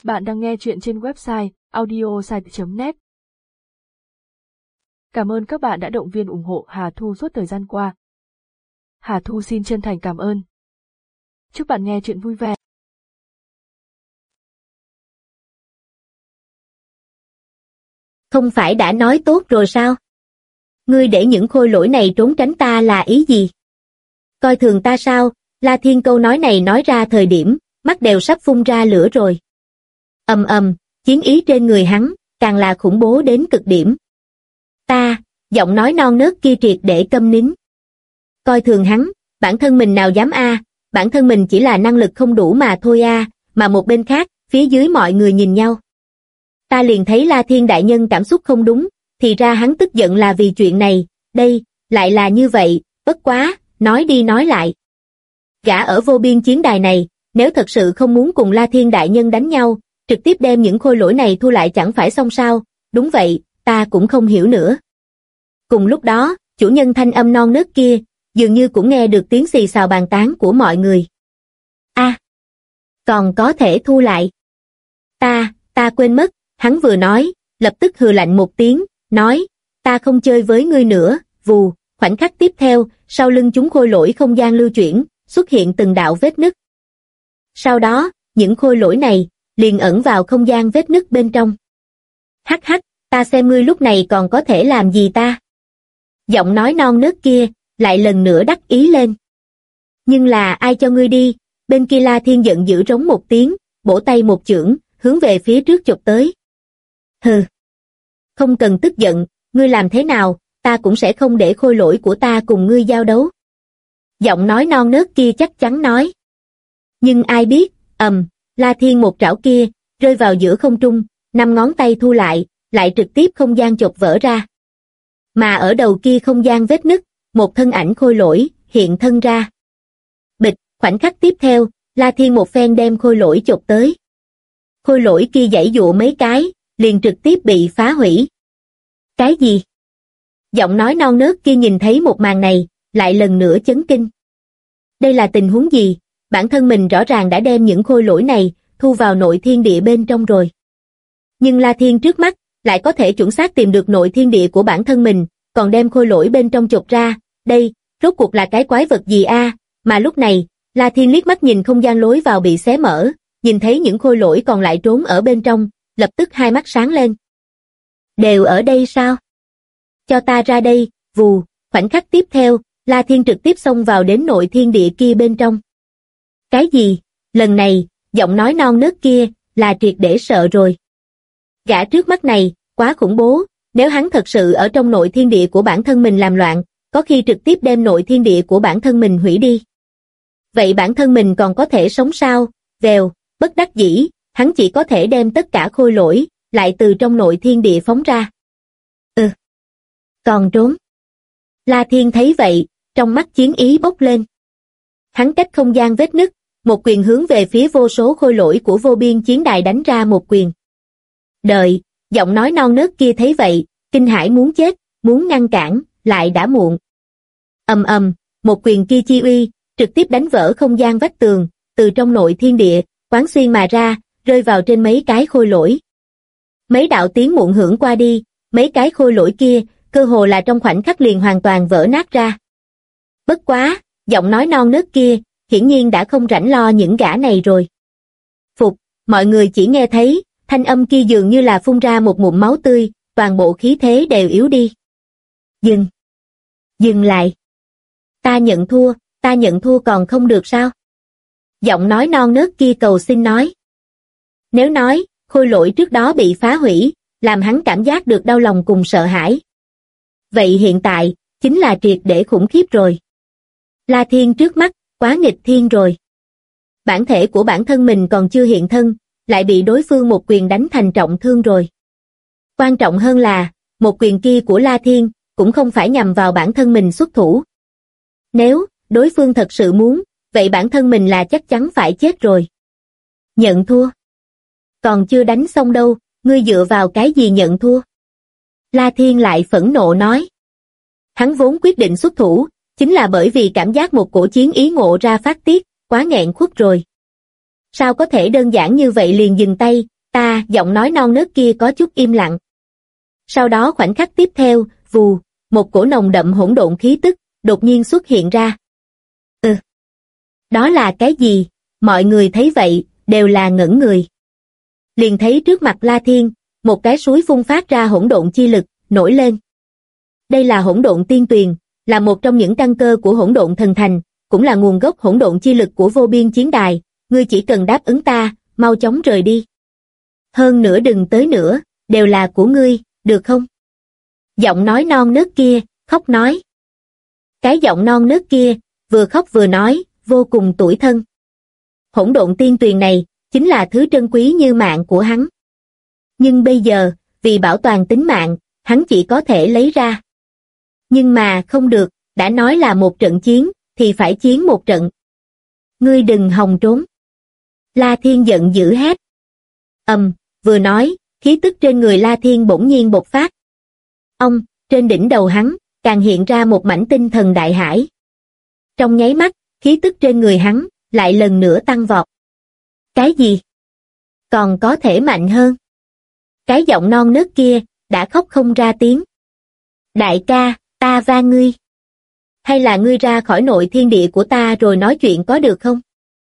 Bạn đang nghe chuyện trên website audiosite.net. Cảm ơn các bạn đã động viên ủng hộ Hà Thu suốt thời gian qua. Hà Thu xin chân thành cảm ơn. Chúc bạn nghe chuyện vui vẻ. Không phải đã nói tốt rồi sao? Ngươi để những khôi lỗi này trốn tránh ta là ý gì? Coi thường ta sao? La Thiên câu nói này nói ra thời điểm, mắt đều sắp phun ra lửa rồi. Ầm ầm, chiến ý trên người hắn, càng là khủng bố đến cực điểm. Ta, giọng nói non nớt kia triệt để câm nín. Coi thường hắn, bản thân mình nào dám bản thân mình chỉ là năng lực không đủ mà thôi mà một bên khác, phía dưới mọi người nhìn nhau. Ta liền thấy La Thiên đại nhân cảm xúc không đúng, thì ra hắn tức giận là vì chuyện này, đây, lại là như vậy, bất quá, nói đi nói lại. Gã ở vô biên chiến đài này, nếu thật sự không muốn cùng La Thiên đại nhân đánh nhau, trực tiếp đem những khôi lỗi này thu lại chẳng phải xong sao? Đúng vậy, ta cũng không hiểu nữa. Cùng lúc đó, chủ nhân thanh âm non nớt kia, dường như cũng nghe được tiếng xì xào bàn tán của mọi người. Còn có thể thu lại. Ta quên mất, hắn vừa nói, lập tức hừ lạnh một tiếng, nói, ta không chơi với ngươi nữa, vù, khoảnh khắc tiếp theo, sau lưng chúng khôi lỗi không gian lưu chuyển, xuất hiện từng đạo vết nứt. Sau đó, những khôi lỗi này, liền ẩn vào không gian vết nứt bên trong. Hắc hắc, ta xem ngươi lúc này còn có thể làm gì ta? Giọng nói non nớt kia, lại lần nữa đắc ý lên. Nhưng là ai cho ngươi đi? Bên kia La Thiên giận dữ rống một tiếng, bổ tay một chưởng, hướng về phía trước chụp tới. Hừ. Không cần tức giận, ngươi làm thế nào, ta cũng sẽ không để khôi lỗi của ta cùng ngươi giao đấu. Giọng nói non nớt kia chắc chắn nói. Nhưng ai biết, La Thiên một trảo kia, rơi vào giữa không trung, 5 ngón tay thu lại trực tiếp không gian chột vỡ ra. Mà ở đầu kia không gian vết nứt, một thân ảnh khôi lỗi, hiện thân ra. Bịch, khoảnh khắc tiếp theo, La Thiên một phen đem khôi lỗi chộp tới. Khôi lỗi kia giãy dụa mấy cái, liền trực tiếp bị phá hủy. Cái gì? Giọng nói non nớt kia nhìn thấy một màn này, lại lần nữa chấn kinh. Đây là tình huống gì? Bản thân mình rõ ràng đã đem những khôi lỗi này thu vào nội thiên địa bên trong rồi. Nhưng La Thiên trước mắt lại có thể chuẩn xác tìm được nội thiên địa của bản thân mình, còn đem khôi lỗi bên trong chột ra. Đây, rốt cuộc là cái quái vật gì Mà lúc này, La Thiên liếc mắt nhìn không gian lối vào bị xé mở, nhìn thấy những khôi lỗi còn lại trốn ở bên trong, lập tức hai mắt sáng lên. Đều ở đây sao? Cho ta ra đây, vù, khoảnh khắc tiếp theo, La Thiên trực tiếp xông vào đến nội thiên địa kia bên trong. Cái gì? Lần này, giọng nói non nớt kia, là triệt để sợ rồi. Gã trước mắt này, quá khủng bố, nếu hắn thật sự ở trong nội thiên địa của bản thân mình làm loạn, có khi trực tiếp đem nội thiên địa của bản thân mình hủy đi. Vậy bản thân mình còn có thể sống sao? Vèo, bất đắc dĩ, hắn chỉ có thể đem tất cả khôi lỗi, lại từ trong nội thiên địa phóng ra. Còn trốn. La Thiên thấy vậy, trong mắt chiến ý bốc lên. Hắn cách không gian vết nứt, một quyền hướng về phía vô số khôi lỗi của vô biên chiến đài đánh ra một quyền. Đợi, giọng nói non nớt kia thấy vậy, kinh hãi muốn chết, muốn ngăn cản, lại đã muộn. Một quyền kia chi uy, trực tiếp đánh vỡ không gian vách tường, từ trong nội thiên địa, quán xuyên mà ra, rơi vào trên mấy cái khôi lỗi. Mấy đạo tiếng muộn hưởng qua đi, mấy cái khôi lỗi kia, cơ hồ là trong khoảnh khắc liền hoàn toàn vỡ nát ra. Bất quá, giọng nói non nớt kia, hiển nhiên đã không rảnh lo những gã này rồi. Phục, mọi người chỉ nghe thấy, thanh âm kia dường như là phun ra một ngụm máu tươi, toàn bộ khí thế đều yếu đi. Dừng lại. Ta nhận thua còn không được sao? Giọng nói non nớt kia cầu xin nói. Nếu nói, khôi lỗi trước đó bị phá hủy, làm hắn cảm giác được đau lòng cùng sợ hãi. Vậy hiện tại, chính là triệt để khủng khiếp rồi. La Thiên trước mắt, quá nghịch thiên rồi. Bản thể của bản thân mình còn chưa hiện thân, lại bị đối phương một quyền đánh thành trọng thương rồi. Quan trọng hơn là, một quyền kia của La Thiên, cũng không phải nhằm vào bản thân mình xuất thủ. Nếu, đối phương thật sự muốn, vậy bản thân mình là chắc chắn phải chết rồi. Nhận thua. Còn chưa đánh xong đâu, ngươi dựa vào cái gì nhận thua? La Thiên lại phẫn nộ nói. Hắn vốn quyết định xuất thủ, chính là bởi vì cảm giác một cổ chiến ý ngộ ra phát tiết, quá nghẹn khuất rồi. Sao có thể đơn giản như vậy liền dừng tay, Giọng nói non nớt kia có chút im lặng. Sau đó khoảnh khắc tiếp theo, vù, một cổ nồng đậm hỗn độn khí tức, đột nhiên xuất hiện ra. Đó là cái gì? Mọi người thấy vậy, đều là ngẩn người. Liền thấy trước mặt La Thiên, một cái suối phun phát ra hỗn độn chi lực, nổi lên. Đây là hỗn độn tiên tuyền, là một trong những căn cơ của hỗn độn thần thành, cũng là nguồn gốc hỗn độn chi lực của vô biên chiến đài, ngươi chỉ cần đáp ứng ta, mau chóng rời đi. Hơn nữa đừng tới nữa, đều là của ngươi, được không? Giọng nói non nớt kia, khóc nói. Cái giọng non nớt kia, vừa khóc vừa nói, vô cùng tủi thân. Hỗn độn tiên tuyền này, chính là thứ trân quý như mạng của hắn. Nhưng bây giờ, vì bảo toàn tính mạng, hắn chỉ có thể lấy ra. Nhưng mà không được, đã nói là một trận chiến, thì phải chiến một trận. Ngươi đừng hòng trốn. La Thiên giận dữ hét. Vừa nói, khí tức trên người La Thiên bỗng nhiên bộc phát. Trên đỉnh đầu hắn, càng hiện ra một mảnh tinh thần đại hải. Trong nháy mắt, khí tức trên người hắn, lại lần nữa tăng vọt. Cái gì? Còn có thể mạnh hơn? Cái giọng non nớt kia, đã khóc không ra tiếng. Đại ca, ta va ngươi. Hay là ngươi ra khỏi nội thiên địa của ta rồi nói chuyện có được không?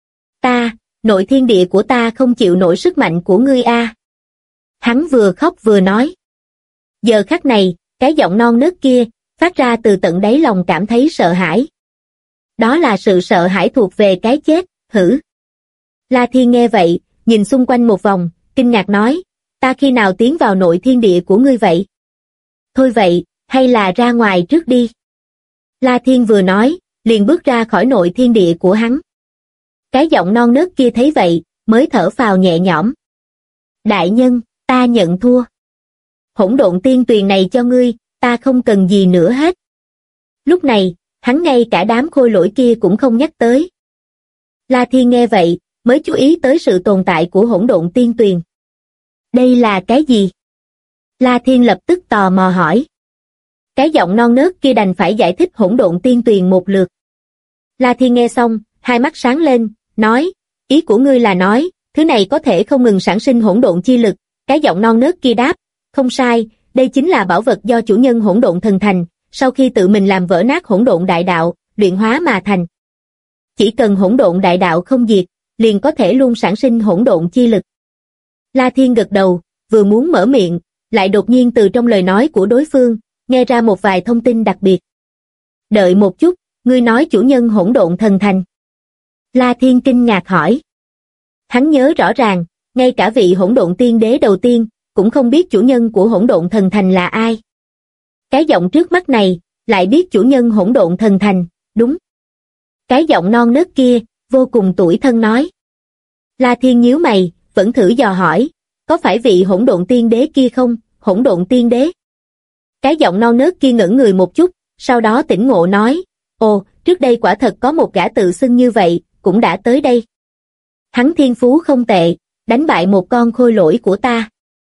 Nội thiên địa của ta không chịu nổi sức mạnh của ngươi a. Hắn vừa khóc vừa nói. Giờ khắc này, cái giọng non nớt kia, phát ra từ tận đáy lòng cảm thấy sợ hãi. Đó là sự sợ hãi thuộc về cái chết, hử. La Thiên nghe vậy, nhìn xung quanh một vòng, kinh ngạc nói, ta khi nào tiến vào nội thiên địa của ngươi vậy? Thôi vậy, hay là ra ngoài trước đi. La Thiên vừa nói, liền bước ra khỏi nội thiên địa của hắn. Cái giọng non nớt kia thấy vậy, mới thở phào nhẹ nhõm. Đại nhân, ta nhận thua. Hỗn độn tiên tuyền này cho ngươi, ta không cần gì nữa hết. Lúc này, hắn ngay cả đám khôi lỗi kia cũng không nhắc tới. La Thiên nghe vậy, mới chú ý tới sự tồn tại của hỗn độn tiên tuyền. Đây là cái gì? La Thiên lập tức tò mò hỏi. Cái giọng non nớt kia đành phải giải thích hỗn độn tiên tuyền một lượt. La Thiên nghe xong, hai mắt sáng lên, nói, ý của ngươi là nói, thứ này có thể không ngừng sản sinh hỗn độn chi lực. Cái giọng non nớt kia đáp, không sai, đây chính là bảo vật do chủ nhân hỗn độn thần thành, sau khi tự mình làm vỡ nát hỗn độn đại đạo, luyện hóa mà thành. Chỉ cần hỗn độn đại đạo không diệt, liền có thể luôn sản sinh hỗn độn chi lực. La Thiên gật đầu, vừa muốn mở miệng, lại đột nhiên từ trong lời nói của đối phương, nghe ra một vài thông tin đặc biệt. Đợi một chút, ngươi nói chủ nhân hỗn độn thần thành. La Thiên kinh ngạc hỏi. Hắn nhớ rõ ràng, ngay cả vị hỗn độn tiên đế đầu tiên, cũng không biết chủ nhân của hỗn độn thần thành là ai. Cái giọng trước mắt này, lại biết chủ nhân hỗn độn thần thành, đúng. Cái giọng non nớt kia, vô cùng tủi thân nói. La Thiên nhíu mày, vẫn thử dò hỏi, có phải vị hỗn độn tiên đế kia không, hỗn độn tiên đế? Cái giọng non nớt kia ngẩn người một chút, sau đó tỉnh ngộ nói, ồ, trước đây quả thật có một gã tự xưng như vậy, cũng đã tới đây. Hắn thiên phú không tệ, đánh bại một con khôi lỗi của ta.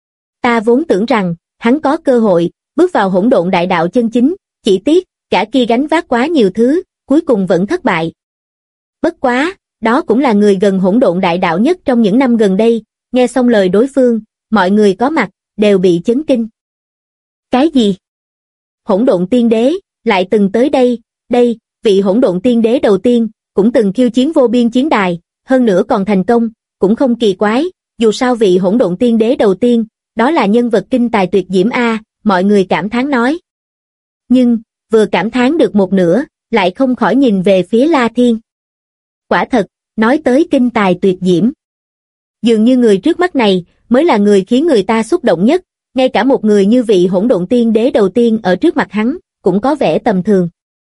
Ta vốn tưởng rằng, hắn có cơ hội, bước vào hỗn độn đại đạo chân chính, chỉ tiếc, cả kia gánh vác quá nhiều thứ, cuối cùng vẫn thất bại. Bất quá, đó cũng là người gần hỗn độn đại đạo nhất trong những năm gần đây, nghe xong lời đối phương, mọi người có mặt, đều bị chấn kinh. Cái gì? Hỗn độn tiên đế, lại từng tới đây, vị hỗn độn tiên đế đầu tiên, cũng từng khiêu chiến vô biên chiến đài, hơn nữa còn thành công, cũng không kỳ quái, dù sao vị hỗn độn tiên đế đầu tiên, đó là nhân vật kinh tài tuyệt diễm a, mọi người cảm thán nói. Nhưng, vừa cảm thán được một nửa, lại không khỏi nhìn về phía La Thiên. Quả thật, nói tới kinh tài tuyệt diễm. Dường như người trước mắt này, mới là người khiến người ta xúc động nhất, ngay cả một người như vị hỗn độn tiên đế đầu tiên ở trước mặt hắn, cũng có vẻ tầm thường.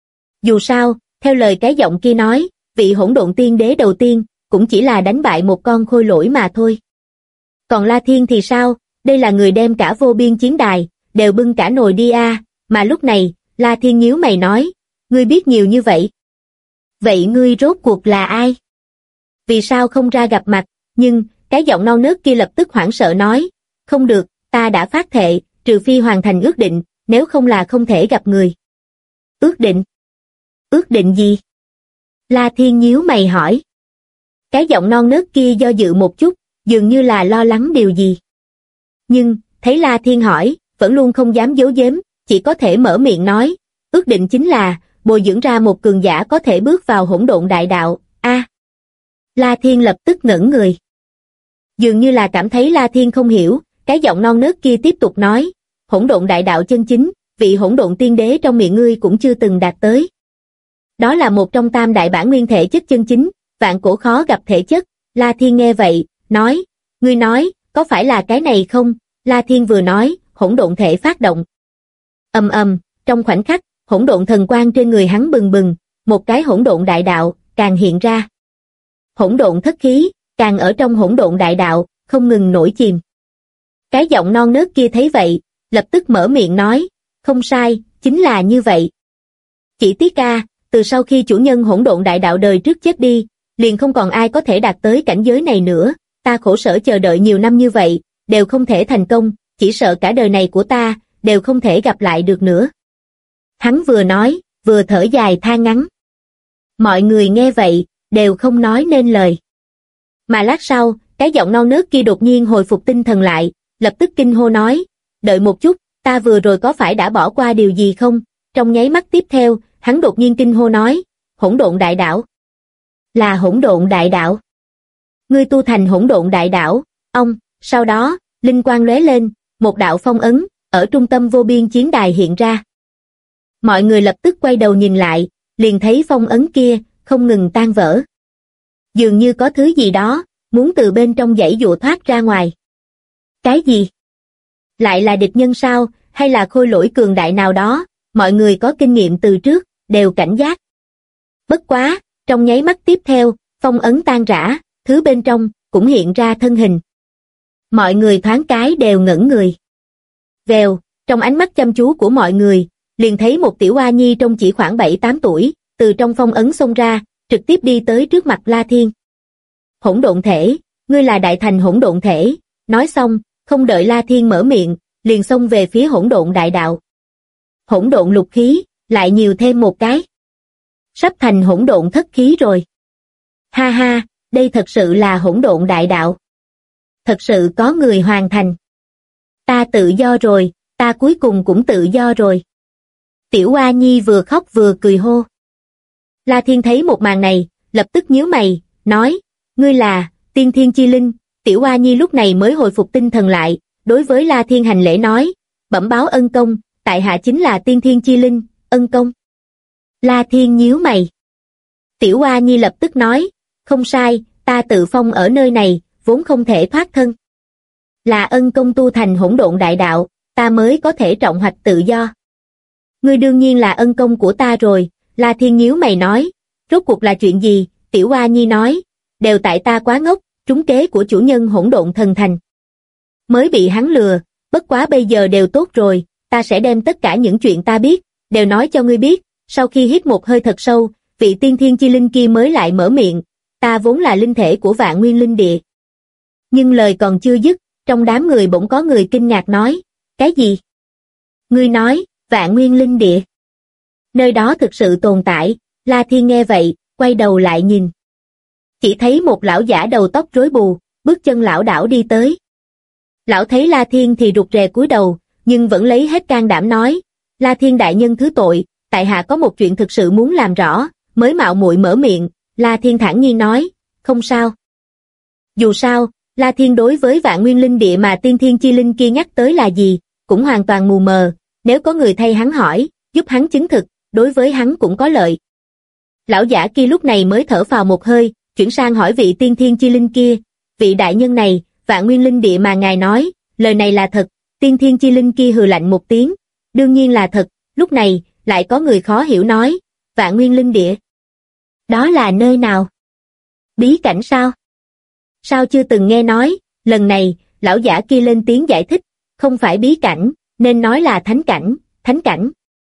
Dù sao, theo lời cái giọng kia nói, vị hỗn độn tiên đế đầu tiên, cũng chỉ là đánh bại một con khôi lỗi mà thôi. Còn La Thiên thì sao, đây là người đem cả vô biên chiến đài, đều bưng cả nồi đi a, mà lúc này, La Thiên nhíu mày nói, ngươi biết nhiều như vậy. Vậy ngươi rốt cuộc là ai? Vì sao không ra gặp mặt, nhưng, cái giọng non nớt kia lập tức hoảng sợ nói, không được, ta đã phát thệ, trừ phi hoàn thành ước định, nếu không là không thể gặp người. Ước định? Ước định gì? La Thiên nhíu mày hỏi. Cái giọng non nớt kia do dự một chút, dường như là lo lắng điều gì. Nhưng, thấy La Thiên hỏi, vẫn luôn không dám giấu giếm, chỉ có thể mở miệng nói, ước định chính là, bồi dưỡng ra một cường giả có thể bước vào hỗn độn đại đạo, La Thiên lập tức ngẩn người. Dường như là cảm thấy La Thiên không hiểu, cái giọng non nớt kia tiếp tục nói, hỗn độn đại đạo chân chính, vị hỗn độn tiên đế trong miệng ngươi cũng chưa từng đạt tới. Đó là một trong tam đại bản nguyên thể chất chân chính, vạn cổ khó gặp thể chất. La Thiên nghe vậy, nói, ngươi nói, có phải là cái này không? La Thiên vừa nói, hỗn độn thể phát động. Ầm ầm, trong khoảnh khắc, hỗn độn thần quang trên người hắn bừng bừng, một cái hỗn độn đại đạo càng hiện ra. Hỗn độn thất khí càng ở trong hỗn độn đại đạo không ngừng nổi chìm. Cái giọng non nớt kia thấy vậy, lập tức mở miệng nói, không sai, chính là như vậy. Chỉ tiếc từ sau khi chủ nhân hỗn độn đại đạo đời trước chết đi, liền không còn ai có thể đạt tới cảnh giới này nữa, ta khổ sở chờ đợi nhiều năm như vậy, đều không thể thành công, chỉ sợ cả đời này của ta, đều không thể gặp lại được nữa. Hắn vừa nói, vừa thở dài than ngắn. Mọi người nghe vậy, đều không nói nên lời. Mà lát sau, cái giọng non nớt kia đột nhiên hồi phục tinh thần lại, lập tức kinh hô nói, đợi một chút, ta vừa rồi có phải đã bỏ qua điều gì không? Trong nháy mắt tiếp theo, hắn đột nhiên kinh hô nói, hỗn độn đại đảo. Là hỗn độn đại đảo. Ngươi tu thành hỗn độn đại đảo, sau đó, linh quang lóe lên, một đạo phong ấn, ở trung tâm vô biên chiến đài hiện ra. Mọi người lập tức quay đầu nhìn lại, liền thấy phong ấn kia, không ngừng tan vỡ. Dường như có thứ gì đó, muốn từ bên trong dãy dụa thoát ra ngoài. Cái gì? Lại là địch nhân sao, hay là khôi lỗi cường đại nào đó, mọi người có kinh nghiệm từ trước, đều cảnh giác. Bất quá, trong nháy mắt tiếp theo, phong ấn tan rã, thứ bên trong, cũng hiện ra thân hình. Mọi người thoáng cái đều ngẩn người. Vèo, trong ánh mắt chăm chú của mọi người, liền thấy một tiểu oa nhi trong chỉ khoảng 7-8 tuổi, từ trong phong ấn xông ra, trực tiếp đi tới trước mặt La Thiên. Hỗn độn thể, ngươi là đại thành hỗn độn thể, nói xong, không đợi La Thiên mở miệng, liền xông về phía hỗn độn đại đạo. Hỗn độn lục khí, lại nhiều thêm một cái. Sắp thành hỗn độn thất khí rồi. Ha ha, đây thật sự là hỗn độn đại đạo. Thật sự có người hoàn thành. Ta tự do rồi, ta cuối cùng cũng tự do rồi. Tiểu Oa Nhi vừa khóc vừa cười hô. La Thiên thấy một màn này, lập tức nhíu mày, nói, ngươi là, tiên thiên chi linh. Tiểu Oa Nhi lúc này mới hồi phục tinh thần lại, đối với La Thiên hành lễ nói, bẩm báo ân công, tại hạ chính là tiên thiên chi linh, ân công. La Thiên nhíu mày. Tiểu Oa Nhi lập tức nói, không sai, ta tự phong ở nơi này, vốn không thể thoát thân. Là ân công tu thành hỗn độn đại đạo, ta mới có thể trọng hoạch tự do. Ngươi đương nhiên là ân công của ta rồi, La Thiên nhíu mày nói, rốt cuộc là chuyện gì? Tiểu Oa Nhi nói, đều tại ta quá ngốc, trúng kế của chủ nhân hỗn độn thần thành. Mới bị hắn lừa, bất quá bây giờ đều tốt rồi, ta sẽ đem tất cả những chuyện ta biết, đều nói cho ngươi biết. Sau khi hít một hơi thật sâu, vị tiên thiên chi linh kia mới lại mở miệng, ta vốn là linh thể của vạn nguyên linh địa. Nhưng lời còn chưa dứt, trong đám người bỗng có người kinh ngạc nói, cái gì? Ngươi nói, vạn nguyên linh địa. Nơi đó thực sự tồn tại, La Thiên nghe vậy, quay đầu lại nhìn. Chỉ thấy một lão giả đầu tóc rối bù, bước chân lảo đảo đi tới. Lão thấy La Thiên thì rụt rè cúi đầu, nhưng vẫn lấy hết can đảm nói, La Thiên đại nhân thứ tội, tại hạ có một chuyện thực sự muốn làm rõ, mới mạo muội mở miệng. La Thiên thản nhiên nói, không sao. Dù sao, La Thiên đối với vạn nguyên linh địa mà tiên thiên chi linh kia nhắc tới là gì, cũng hoàn toàn mù mờ, nếu có người thay hắn hỏi, giúp hắn chứng thực, đối với hắn cũng có lợi. Lão giả kia lúc này mới thở phào một hơi, chuyển sang hỏi vị tiên thiên chi linh kia, vị đại nhân này, vạn nguyên linh địa mà ngài nói, lời này là thật. Tiên thiên chi linh kia hừ lạnh một tiếng, đương nhiên là thật. Lúc này, lại có người khó hiểu nói, vạn nguyên linh địa. Đó là nơi nào? Bí cảnh sao? Sao chưa từng nghe nói? Lần này, lão giả kia lên tiếng giải thích, không phải bí cảnh, nên nói là thánh cảnh, thánh cảnh.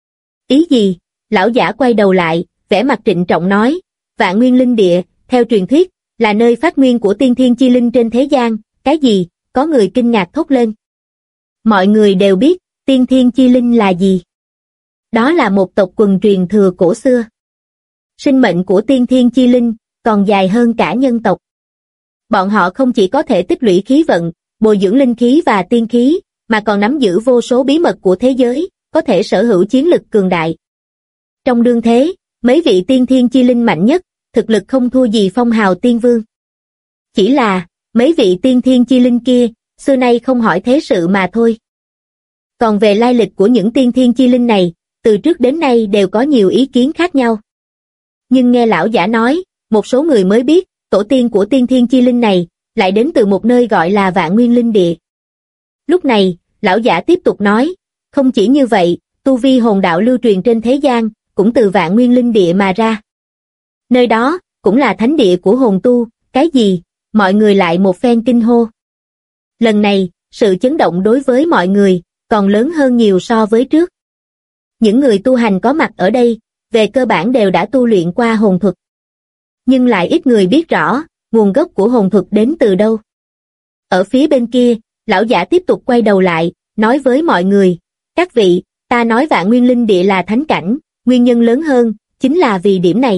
Ý gì? Lão giả quay đầu lại, vẻ mặt trịnh trọng nói, vạn nguyên linh địa, theo truyền thuyết, là nơi phát nguyên của tiên thiên chi linh trên thế gian. Cái gì? Có người kinh ngạc thốt lên. Mọi người đều biết, tiên thiên chi linh là gì? Đó là một tộc quần truyền thừa cổ xưa. Sinh mệnh của tiên thiên chi linh còn dài hơn cả nhân tộc. Bọn họ không chỉ có thể tích lũy khí vận, bồi dưỡng linh khí và tiên khí, mà còn nắm giữ vô số bí mật của thế giới, có thể sở hữu chiến lực cường đại. Trong đương thế, mấy vị tiên thiên chi linh mạnh nhất, thực lực không thua gì phong hào tiên vương. Chỉ là, mấy vị tiên thiên chi linh kia, xưa nay không hỏi thế sự mà thôi. Còn về lai lịch của những tiên thiên chi linh này, từ trước đến nay đều có nhiều ý kiến khác nhau. Nhưng nghe lão giả nói, một số người mới biết, tổ tiên của tiên thiên chi linh này, lại đến từ một nơi gọi là Vạn Nguyên Linh Địa. Lúc này, lão giả tiếp tục nói, không chỉ như vậy, tu vi hồn đạo lưu truyền trên thế gian, cũng từ Vạn Nguyên Linh Địa mà ra. Nơi đó, cũng là thánh địa của hồn tu, cái gì? Mọi người lại một phen kinh hô. Lần này, sự chấn động đối với mọi người, còn lớn hơn nhiều so với trước. Những người tu hành có mặt ở đây, về cơ bản đều đã tu luyện qua hồn thuật. Nhưng lại ít người biết rõ, nguồn gốc của hồn thuật đến từ đâu. Ở phía bên kia, lão giả tiếp tục quay đầu lại, nói với mọi người, các vị, ta nói Vạn Nguyên Linh Địa là thánh cảnh, nguyên nhân lớn hơn, chính là vì điểm này.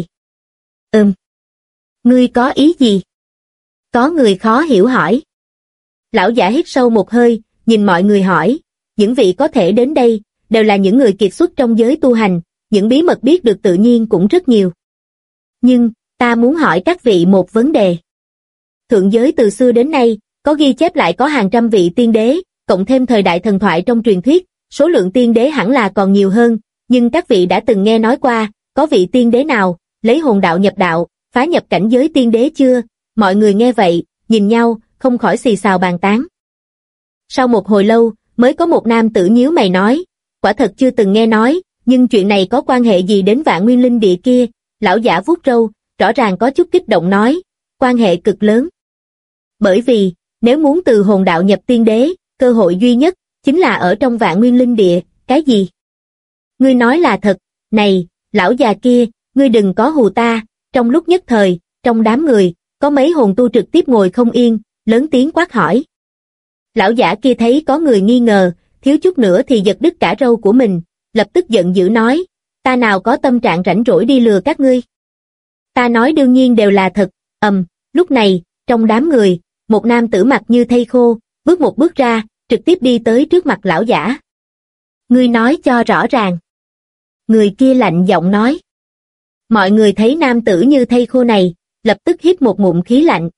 Ngươi có ý gì? Có người khó hiểu hỏi. Lão giả hít sâu một hơi, nhìn mọi người hỏi, những vị có thể đến đây, đều là những người kiệt xuất trong giới tu hành, những bí mật biết được tự nhiên cũng rất nhiều. Nhưng, ta muốn hỏi các vị một vấn đề. Thượng giới từ xưa đến nay, có ghi chép lại có hàng trăm vị tiên đế, cộng thêm thời đại thần thoại trong truyền thuyết, số lượng tiên đế hẳn là còn nhiều hơn, nhưng các vị đã từng nghe nói qua, có vị tiên đế nào, lấy hồn đạo nhập đạo, phá nhập cảnh giới tiên đế chưa? Mọi người nghe vậy, nhìn nhau, không khỏi xì xào bàn tán. Sau một hồi lâu, mới có một nam tử nhíu mày nói, quả thật chưa từng nghe nói, nhưng chuyện này có quan hệ gì đến Vạn Nguyên Linh Địa kia? Lão giả vuốt râu, rõ ràng có chút kích động nói, quan hệ cực lớn. Bởi vì, nếu muốn từ hồn đạo nhập tiên đế, cơ hội duy nhất, chính là ở trong Vạn Nguyên Linh Địa, cái gì? Ngươi nói là thật, này, lão già kia, ngươi đừng có hù ta. Trong lúc nhất thời, trong đám người, có mấy hồn tu trực tiếp ngồi không yên, lớn tiếng quát hỏi. Lão giả kia thấy có người nghi ngờ, thiếu chút nữa thì giật đứt cả râu của mình, lập tức giận dữ nói, ta nào có tâm trạng rảnh rỗi đi lừa các ngươi. Ta nói đương nhiên đều là thật. Lúc này, trong đám người, một nam tử mặt như thây khô, bước một bước ra, trực tiếp đi tới trước mặt lão giả. Ngươi nói cho rõ ràng. Người kia lạnh giọng nói. Mọi người thấy nam tử như thây khô này, lập tức hít một ngụm khí lạnh.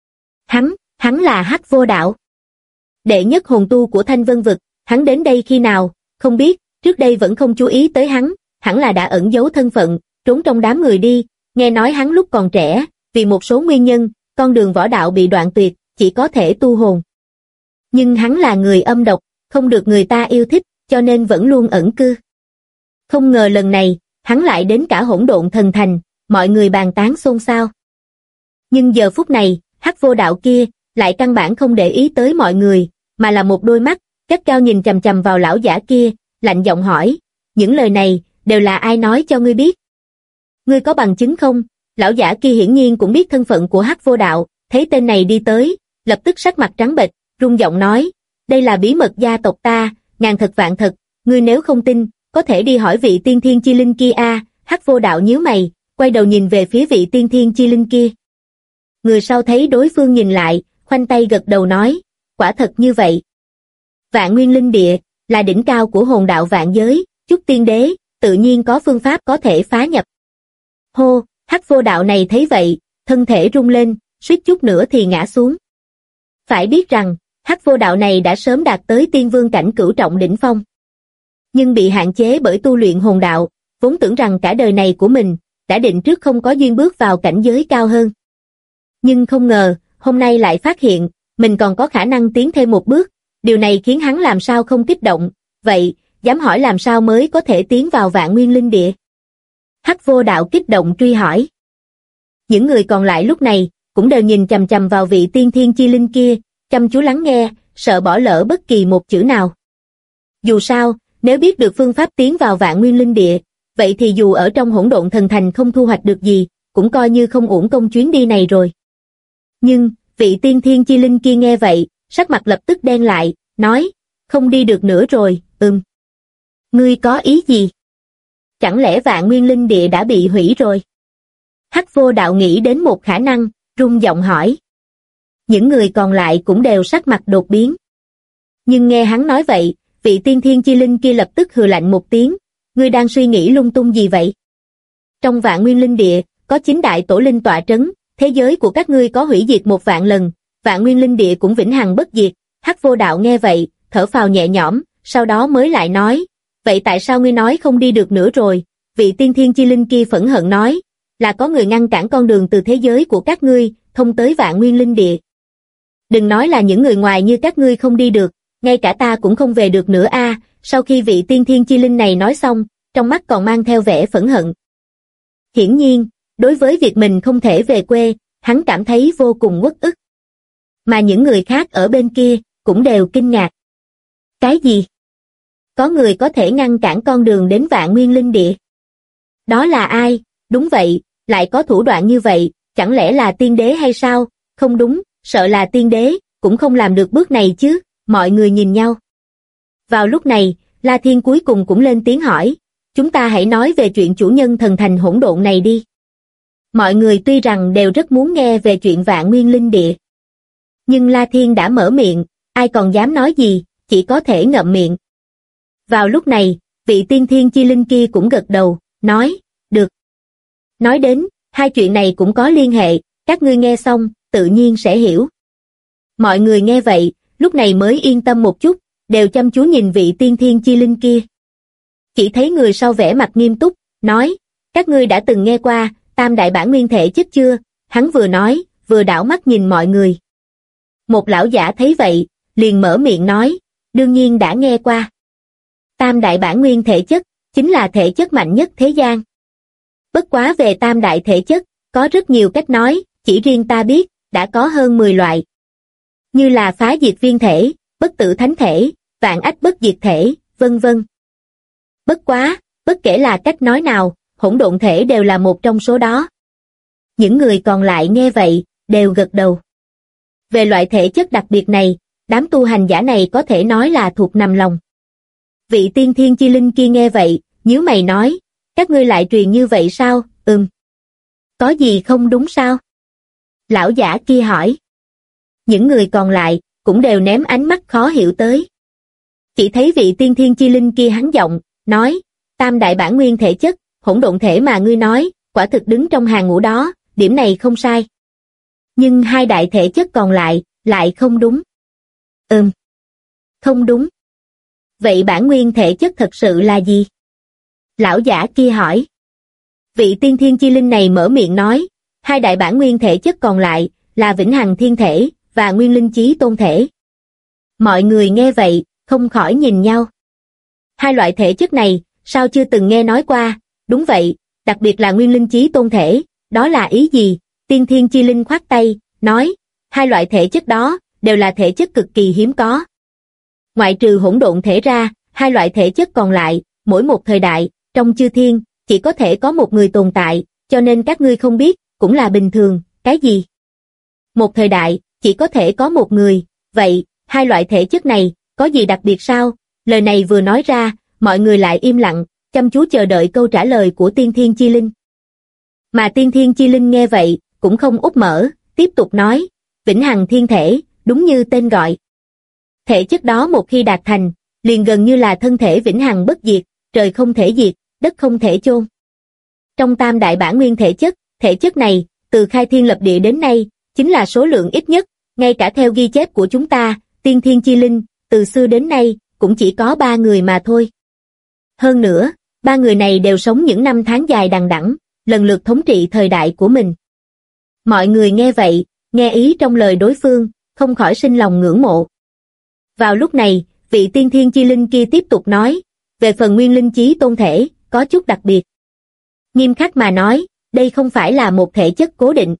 Hắn là Hắc Vô Đạo. Đệ nhất hồn tu của Thanh Vân Vực, hắn đến đây khi nào, không biết, trước đây vẫn không chú ý tới hắn, hẳn là đã ẩn giấu thân phận, trốn trong đám người đi, nghe nói hắn lúc còn trẻ, vì một số nguyên nhân, con đường võ đạo bị đoạn tuyệt, chỉ có thể tu hồn. Nhưng hắn là người âm độc, không được người ta yêu thích, cho nên vẫn luôn ẩn cư. Không ngờ lần này, hắn lại đến cả Hỗn Độn Thần Thành, mọi người bàn tán xôn xao. Nhưng giờ phút này, Hắc Vô Đạo kia, lại căn bản không để ý tới mọi người, mà là một đôi mắt, gắt gao nhìn chằm chằm vào lão giả kia, lạnh giọng hỏi, những lời này, đều là ai nói cho ngươi biết? Ngươi có bằng chứng không? Lão giả kia hiển nhiên cũng biết thân phận của Hắc Vô Đạo, thấy tên này đi tới, lập tức sắc mặt trắng bệch, run giọng nói, đây là bí mật gia tộc ta, ngàn thật vạn thật, ngươi nếu không tin, có thể đi hỏi vị tiên thiên chi linh kia a. Hắc Vô Đạo nhíu mày, quay đầu nhìn về phía vị tiên thiên chi linh kia. Người sau thấy đối phương nhìn lại, khoanh tay gật đầu nói, quả thật như vậy. Vạn Nguyên Linh Địa, là đỉnh cao của hồn đạo vạn giới, chút tiên đế, tự nhiên có phương pháp có thể phá nhập. Hô, Hắc Vô Đạo này thấy vậy, thân thể rung lên, suýt chút nữa thì ngã xuống. Phải biết rằng, Hắc Vô Đạo này đã sớm đạt tới tiên vương cảnh cửu trọng đỉnh phong. Nhưng bị hạn chế bởi tu luyện hồn đạo, vốn tưởng rằng cả đời này của mình, đã định trước không có duyên bước vào cảnh giới cao hơn. Nhưng không ngờ, hôm nay lại phát hiện, mình còn có khả năng tiến thêm một bước, điều này khiến hắn làm sao không kích động, vậy, dám hỏi làm sao mới có thể tiến vào Vạn Nguyên Linh Địa? Hắc Vô Đạo kích động truy hỏi. Những người còn lại lúc này, cũng đều nhìn chằm chằm vào vị tiên thiên chi linh kia, chăm chú lắng nghe, sợ bỏ lỡ bất kỳ một chữ nào. Dù sao, nếu biết được phương pháp tiến vào Vạn Nguyên Linh Địa, vậy thì dù ở trong Hỗn Độn Thần Thành không thu hoạch được gì, cũng coi như không uổng công chuyến đi này rồi. Nhưng, vị tiên thiên chi linh kia nghe vậy, sắc mặt lập tức đen lại, nói, không đi được nữa rồi, Ngươi có ý gì? Chẳng lẽ Vạn Nguyên Linh Địa đã bị hủy rồi? Hắc Vô Đạo nghĩ đến một khả năng, run giọng hỏi. Những người còn lại cũng đều sắc mặt đột biến. Nhưng nghe hắn nói vậy, vị tiên thiên chi linh kia lập tức hừ lạnh một tiếng, ngươi đang suy nghĩ lung tung gì vậy? Trong Vạn Nguyên Linh Địa, có 9 đại tổ linh tọa trấn, thế giới của các ngươi có hủy diệt 1 vạn lần, Vạn Nguyên Linh Địa cũng vĩnh hằng bất diệt. Hắc Vô Đạo nghe vậy, thở phào nhẹ nhõm, sau đó mới lại nói, vậy tại sao ngươi nói không đi được nữa rồi? Vị tiên thiên chi linh kia phẫn hận nói, là có người ngăn cản con đường từ thế giới của các ngươi, thông tới Vạn Nguyên Linh Địa. Đừng nói là những người ngoài như các ngươi không đi được, ngay cả ta cũng không về được nữa a. Sau khi vị tiên thiên chi linh này nói xong, trong mắt còn mang theo vẻ phẫn hận. Hiển nhiên, đối với việc mình không thể về quê, hắn cảm thấy vô cùng uất ức. Mà những người khác ở bên kia, cũng đều kinh ngạc. Cái gì? Có người có thể ngăn cản con đường đến Vạn Nguyên Linh Địa? Đó là ai? Đúng vậy, lại có thủ đoạn như vậy, chẳng lẽ là tiên đế hay sao? Không đúng, sợ là tiên đế, cũng không làm được bước này chứ. Mọi người nhìn nhau. Vào lúc này, La Thiên cuối cùng cũng lên tiếng hỏi, chúng ta hãy nói về chuyện chủ nhân thần thành hỗn độn này đi. Mọi người tuy rằng đều rất muốn nghe về chuyện Vạn Nguyên Linh Địa. Nhưng La Thiên đã mở miệng, ai còn dám nói gì, chỉ có thể ngậm miệng. Vào lúc này, vị tiên thiên chi linh kia cũng gật đầu, nói, được. Nói đến, hai chuyện này cũng có liên hệ, các ngươi nghe xong, tự nhiên sẽ hiểu. Mọi người nghe vậy, lúc này mới yên tâm một chút, đều chăm chú nhìn vị tiên thiên chi linh kia. Chỉ thấy người sau vẻ mặt nghiêm túc, nói, các ngươi đã từng nghe qua, Tam Đại Bản Nguyên Thể Chất chưa? Hắn vừa nói, vừa đảo mắt nhìn mọi người. Một lão giả thấy vậy, liền mở miệng nói, đương nhiên đã nghe qua. Tam Đại Bản Nguyên Thể Chất, chính là thể chất mạnh nhất thế gian. Bất quá về Tam Đại Thể Chất, có rất nhiều cách nói, chỉ riêng ta biết, đã có hơn 10 loại. Như là phá diệt viên thể, bất tử thánh thể, vạn ách bất diệt thể, vân vân. Bất quá, bất kể là cách nói nào, hỗn độn thể đều là một trong số đó. Những người còn lại nghe vậy, đều gật đầu. Về loại thể chất đặc biệt này, đám tu hành giả này có thể nói là thuộc nằm lòng. Vị tiên thiên chi linh kia nghe vậy, nhíu mày nói, các ngươi lại truyền như vậy sao? Có gì không đúng sao? Lão giả kia hỏi. Những người còn lại, cũng đều ném ánh mắt khó hiểu tới. Chỉ thấy vị tiên thiên chi linh kia hắn giọng, nói, Tam Đại Bản Nguyên Thể Chất, hỗn độn thể mà ngươi nói, quả thực đứng trong hàng ngũ đó, điểm này không sai. Nhưng hai đại thể chất còn lại không đúng. Không đúng. Vậy bản nguyên thể chất thật sự là gì? Lão giả kia hỏi. Vị tiên thiên chi linh này mở miệng nói, hai đại bản nguyên thể chất còn lại là vĩnh hằng thiên thể và nguyên linh chí tôn thể. Mọi người nghe vậy, không khỏi nhìn nhau. Hai loại thể chất này, sao chưa từng nghe nói qua? Đúng vậy, đặc biệt là nguyên linh chí tôn thể, đó là ý gì? Tiên thiên chi linh khoát tay, nói, hai loại thể chất đó, đều là thể chất cực kỳ hiếm có. Ngoại trừ hỗn độn thể ra, hai loại thể chất còn lại, mỗi một thời đại, trong chư thiên, chỉ có thể có một người tồn tại, cho nên các ngươi không biết, cũng là bình thường. Cái gì? Một thời đại, chỉ có thể có một người, vậy, hai loại thể chất này, có gì đặc biệt sao? Lời này vừa nói ra, mọi người lại im lặng, chăm chú chờ đợi câu trả lời của tiên thiên chi linh. Mà tiên thiên chi linh nghe vậy, cũng không úp mở, tiếp tục nói, vĩnh hằng thiên thể, đúng như tên gọi. Thể chất đó một khi đạt thành, liền gần như là thân thể vĩnh hằng bất diệt, trời không thể diệt, đất không thể chôn. Trong Tam Đại Bản Nguyên thể chất này, từ khai thiên lập địa đến nay, chính là số lượng ít nhất, ngay cả theo ghi chép của chúng ta, tiên thiên chi linh, từ xưa đến nay, cũng chỉ có 3 người mà thôi. Hơn nữa, 3 người này đều sống những năm tháng dài đằng đẵng, lần lượt thống trị thời đại của mình. Mọi người nghe vậy, nghe ý trong lời đối phương, không khỏi sinh lòng ngưỡng mộ. Vào lúc này, vị tiên thiên chi linh kia tiếp tục nói, về phần nguyên linh chí tôn thể, có chút đặc biệt. Nghiêm khắc mà nói, đây không phải là một thể chất cố định.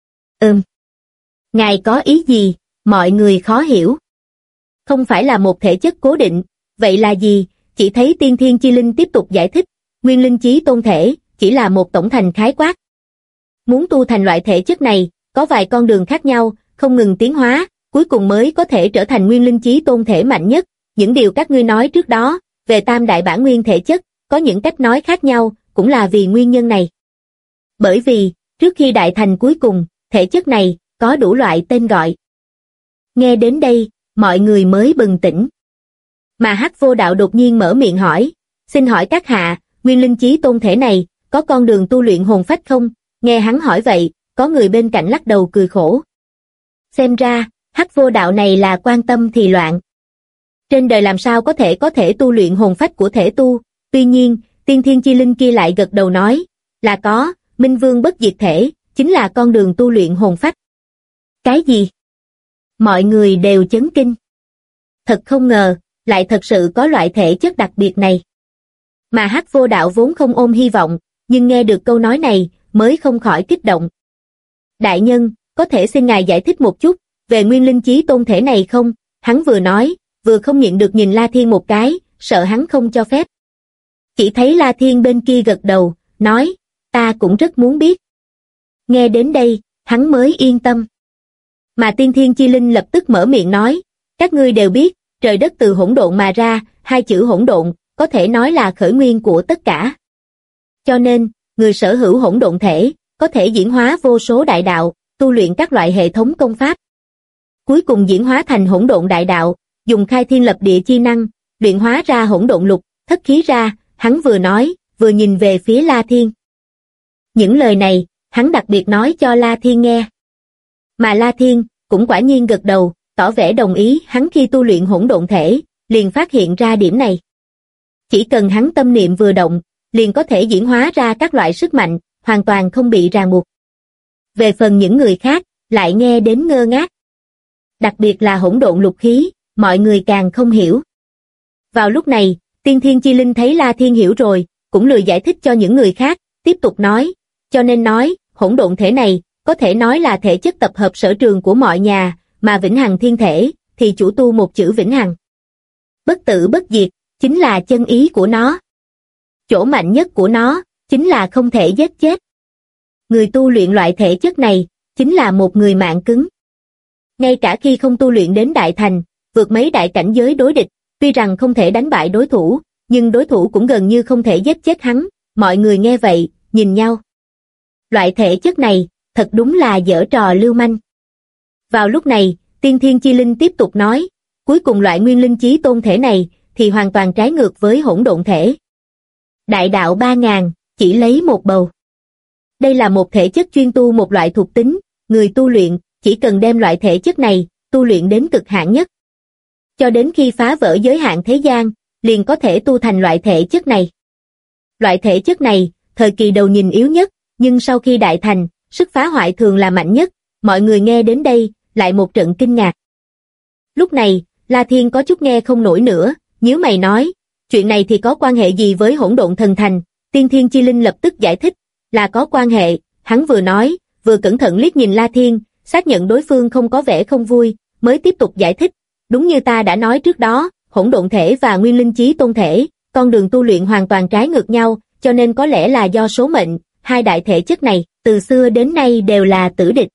Ngài có ý gì? Mọi người khó hiểu. Không phải là một thể chất cố định, vậy là gì? Chỉ thấy tiên thiên chi linh tiếp tục giải thích, nguyên linh chí tôn thể, chỉ là một tổng thành khái quát. Muốn tu thành loại thể chất này, có vài con đường khác nhau, không ngừng tiến hóa, cuối cùng mới có thể trở thành nguyên linh chí tôn thể mạnh nhất. Những điều các ngươi nói trước đó, về Tam Đại Bản Nguyên thể chất, có những cách nói khác nhau, cũng là vì nguyên nhân này. Bởi vì, trước khi đại thành cuối cùng, thể chất này, có đủ loại tên gọi. Nghe đến đây, mọi người mới bừng tỉnh. Mà Hắc Vô Đạo đột nhiên mở miệng hỏi, xin hỏi các hạ, nguyên linh chí tôn thể này, có con đường tu luyện hồn phách không? Nghe hắn hỏi vậy, có người bên cạnh lắc đầu cười khổ. Xem ra, Hắc Vô Đạo này là quan tâm thì loạn. Trên đời làm sao có thể tu luyện hồn phách của thể tu, tuy nhiên, tiên thiên chi linh kia lại gật đầu nói, là có, Minh Vương bất diệt thể, chính là con đường tu luyện hồn phách. Cái gì? Mọi người đều chấn kinh. Thật không ngờ, lại thật sự có loại thể chất đặc biệt này. Mà Hắc Vô Đạo vốn không ôm hy vọng, nhưng nghe được câu nói này, mới không khỏi kích động. Đại nhân, có thể xin ngài giải thích một chút, về nguyên linh chí tôn thể này không? Hắn vừa nói, vừa không nhịn được nhìn La Thiên một cái, sợ hắn không cho phép. Chỉ thấy La Thiên bên kia gật đầu, nói, ta cũng rất muốn biết. Nghe đến đây, hắn mới yên tâm. Mà tiên thiên chi linh lập tức mở miệng nói, các ngươi đều biết, trời đất từ hỗn độn mà ra, hai chữ hỗn độn, có thể nói là khởi nguyên của tất cả. Cho nên, người sở hữu hỗn độn thể, có thể diễn hóa vô số đại đạo, tu luyện các loại hệ thống công pháp. Cuối cùng diễn hóa thành hỗn độn đại đạo, dùng khai thiên lập địa chi năng, luyện hóa ra hỗn độn lục, thất khí ra, hắn vừa nói, vừa nhìn về phía La Thiên. Những lời này, hắn đặc biệt nói cho La Thiên nghe. Mà La Thiên, cũng quả nhiên gật đầu, tỏ vẻ đồng ý. Hắn khi tu luyện hỗn độn thể, liền phát hiện ra điểm này. Chỉ cần hắn tâm niệm vừa động, liền có thể diễn hóa ra các loại sức mạnh, hoàn toàn không bị ràng buộc. Về phần những người khác, lại nghe đến ngơ ngác. Đặc biệt là hỗn độn lục khí, mọi người càng không hiểu. Vào lúc này, tiên thiên chi linh thấy La Thiên hiểu rồi, cũng lười giải thích cho những người khác, tiếp tục nói, cho nên nói, hỗn độn thể này, có thể nói là thể chất tập hợp sở trường của mọi nhà, mà vĩnh hằng thiên thể, thì chủ tu một chữ vĩnh hằng. Bất tử bất diệt, chính là chân ý của nó. Chỗ mạnh nhất của nó, chính là không thể giết chết. Người tu luyện loại thể chất này, chính là một người mạng cứng. Ngay cả khi không tu luyện đến đại thành, vượt mấy đại cảnh giới đối địch, tuy rằng không thể đánh bại đối thủ, nhưng đối thủ cũng gần như không thể giết chết hắn. Mọi người nghe vậy, nhìn nhau. Loại thể chất này, thật đúng là giở trò lưu manh. Vào lúc này, tiên thiên chi linh tiếp tục nói, cuối cùng loại nguyên linh chí tôn thể này, thì hoàn toàn trái ngược với hỗn độn thể. Đại đạo 3000, chỉ lấy một bầu. Đây là một thể chất chuyên tu một loại thuộc tính, người tu luyện, chỉ cần đem loại thể chất này, tu luyện đến cực hạn nhất. Cho đến khi phá vỡ giới hạn thế gian, liền có thể tu thành loại thể chất này. Loại thể chất này, thời kỳ đầu nhìn yếu nhất, nhưng sau khi đại thành, sức phá hoại thường là mạnh nhất. Mọi người nghe đến đây, lại một trận kinh ngạc. Lúc này, La Thiên có chút nghe không nổi nữa, nhíu mày nói, chuyện này thì có quan hệ gì với hỗn độn thần thành? Tiên thiên chi linh lập tức giải thích, là có quan hệ. Hắn vừa nói, vừa cẩn thận liếc nhìn La Thiên, xác nhận đối phương không có vẻ không vui, mới tiếp tục giải thích, đúng như ta đã nói trước đó, hỗn độn thể và nguyên linh chí tôn thể, con đường tu luyện hoàn toàn trái ngược nhau, cho nên có lẽ là do số mệnh, hai đại thể chất này, từ xưa đến nay đều là tử địch.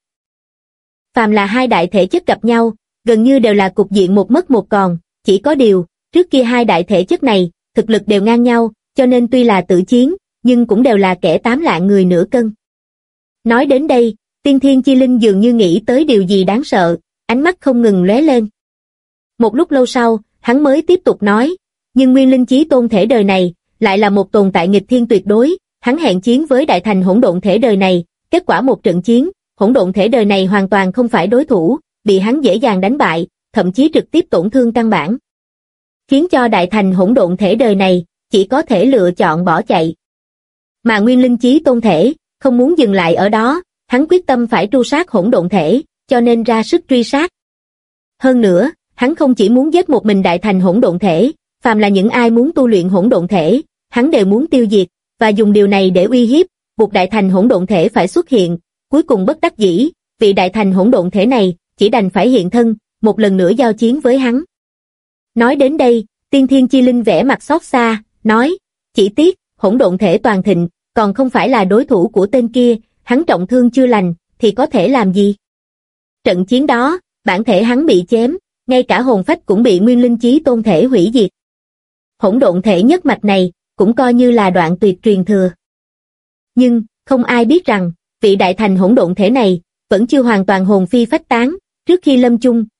Phàm là hai đại thể chất gặp nhau, gần như đều là cục diện một mất một còn, chỉ có điều, trước kia hai đại thể chất này, thực lực đều ngang nhau, cho nên tuy là tử chiến, nhưng cũng đều là kẻ 8 lạng người nửa cân. Nói đến đây, tiên thiên chi linh dường như nghĩ tới điều gì đáng sợ, ánh mắt không ngừng lóe lên. Một lúc lâu sau, hắn mới tiếp tục nói, nhưng nguyên linh chí tôn thể đời này, lại là một tồn tại nghịch thiên tuyệt đối, hắn hẹn chiến với đại thành hỗn độn thể đời này, kết quả một trận chiến, hỗn độn thể đời này hoàn toàn không phải đối thủ, bị hắn dễ dàng đánh bại, thậm chí trực tiếp tổn thương căn bản. Khiến cho đại thành hỗn độn thể đời này, chỉ có thể lựa chọn bỏ chạy. Mà nguyên linh chí tôn thể, không muốn dừng lại ở đó, hắn quyết tâm phải tru sát hỗn độn thể, cho nên ra sức truy sát. Hơn nữa, hắn không chỉ muốn giết một mình đại thành hỗn độn thể, phàm là những ai muốn tu luyện hỗn độn thể, hắn đều muốn tiêu diệt, và dùng điều này để uy hiếp, buộc đại thành hỗn độn thể phải xuất hiện. Cuối cùng bất đắc dĩ, vị đại thành hỗn độn thể này, chỉ đành phải hiện thân, một lần nữa giao chiến với hắn. Nói đến đây, tiên thiên chi linh vẽ mặt xót xa, nói, chỉ tiếc, hỗn độn thể toàn thịnh, còn không phải là đối thủ của tên kia, hắn trọng thương chưa lành, thì có thể làm gì? Trận chiến đó, bản thể hắn bị chém, ngay cả hồn phách cũng bị nguyên linh chí tôn thể hủy diệt. Hỗn độn thể nhất mạch này, cũng coi như là đoạn tuyệt truyền thừa. Nhưng, không ai biết rằng, vị đại thành hỗn độn thể này, vẫn chưa hoàn toàn hồn phi phách tán, trước khi lâm chung,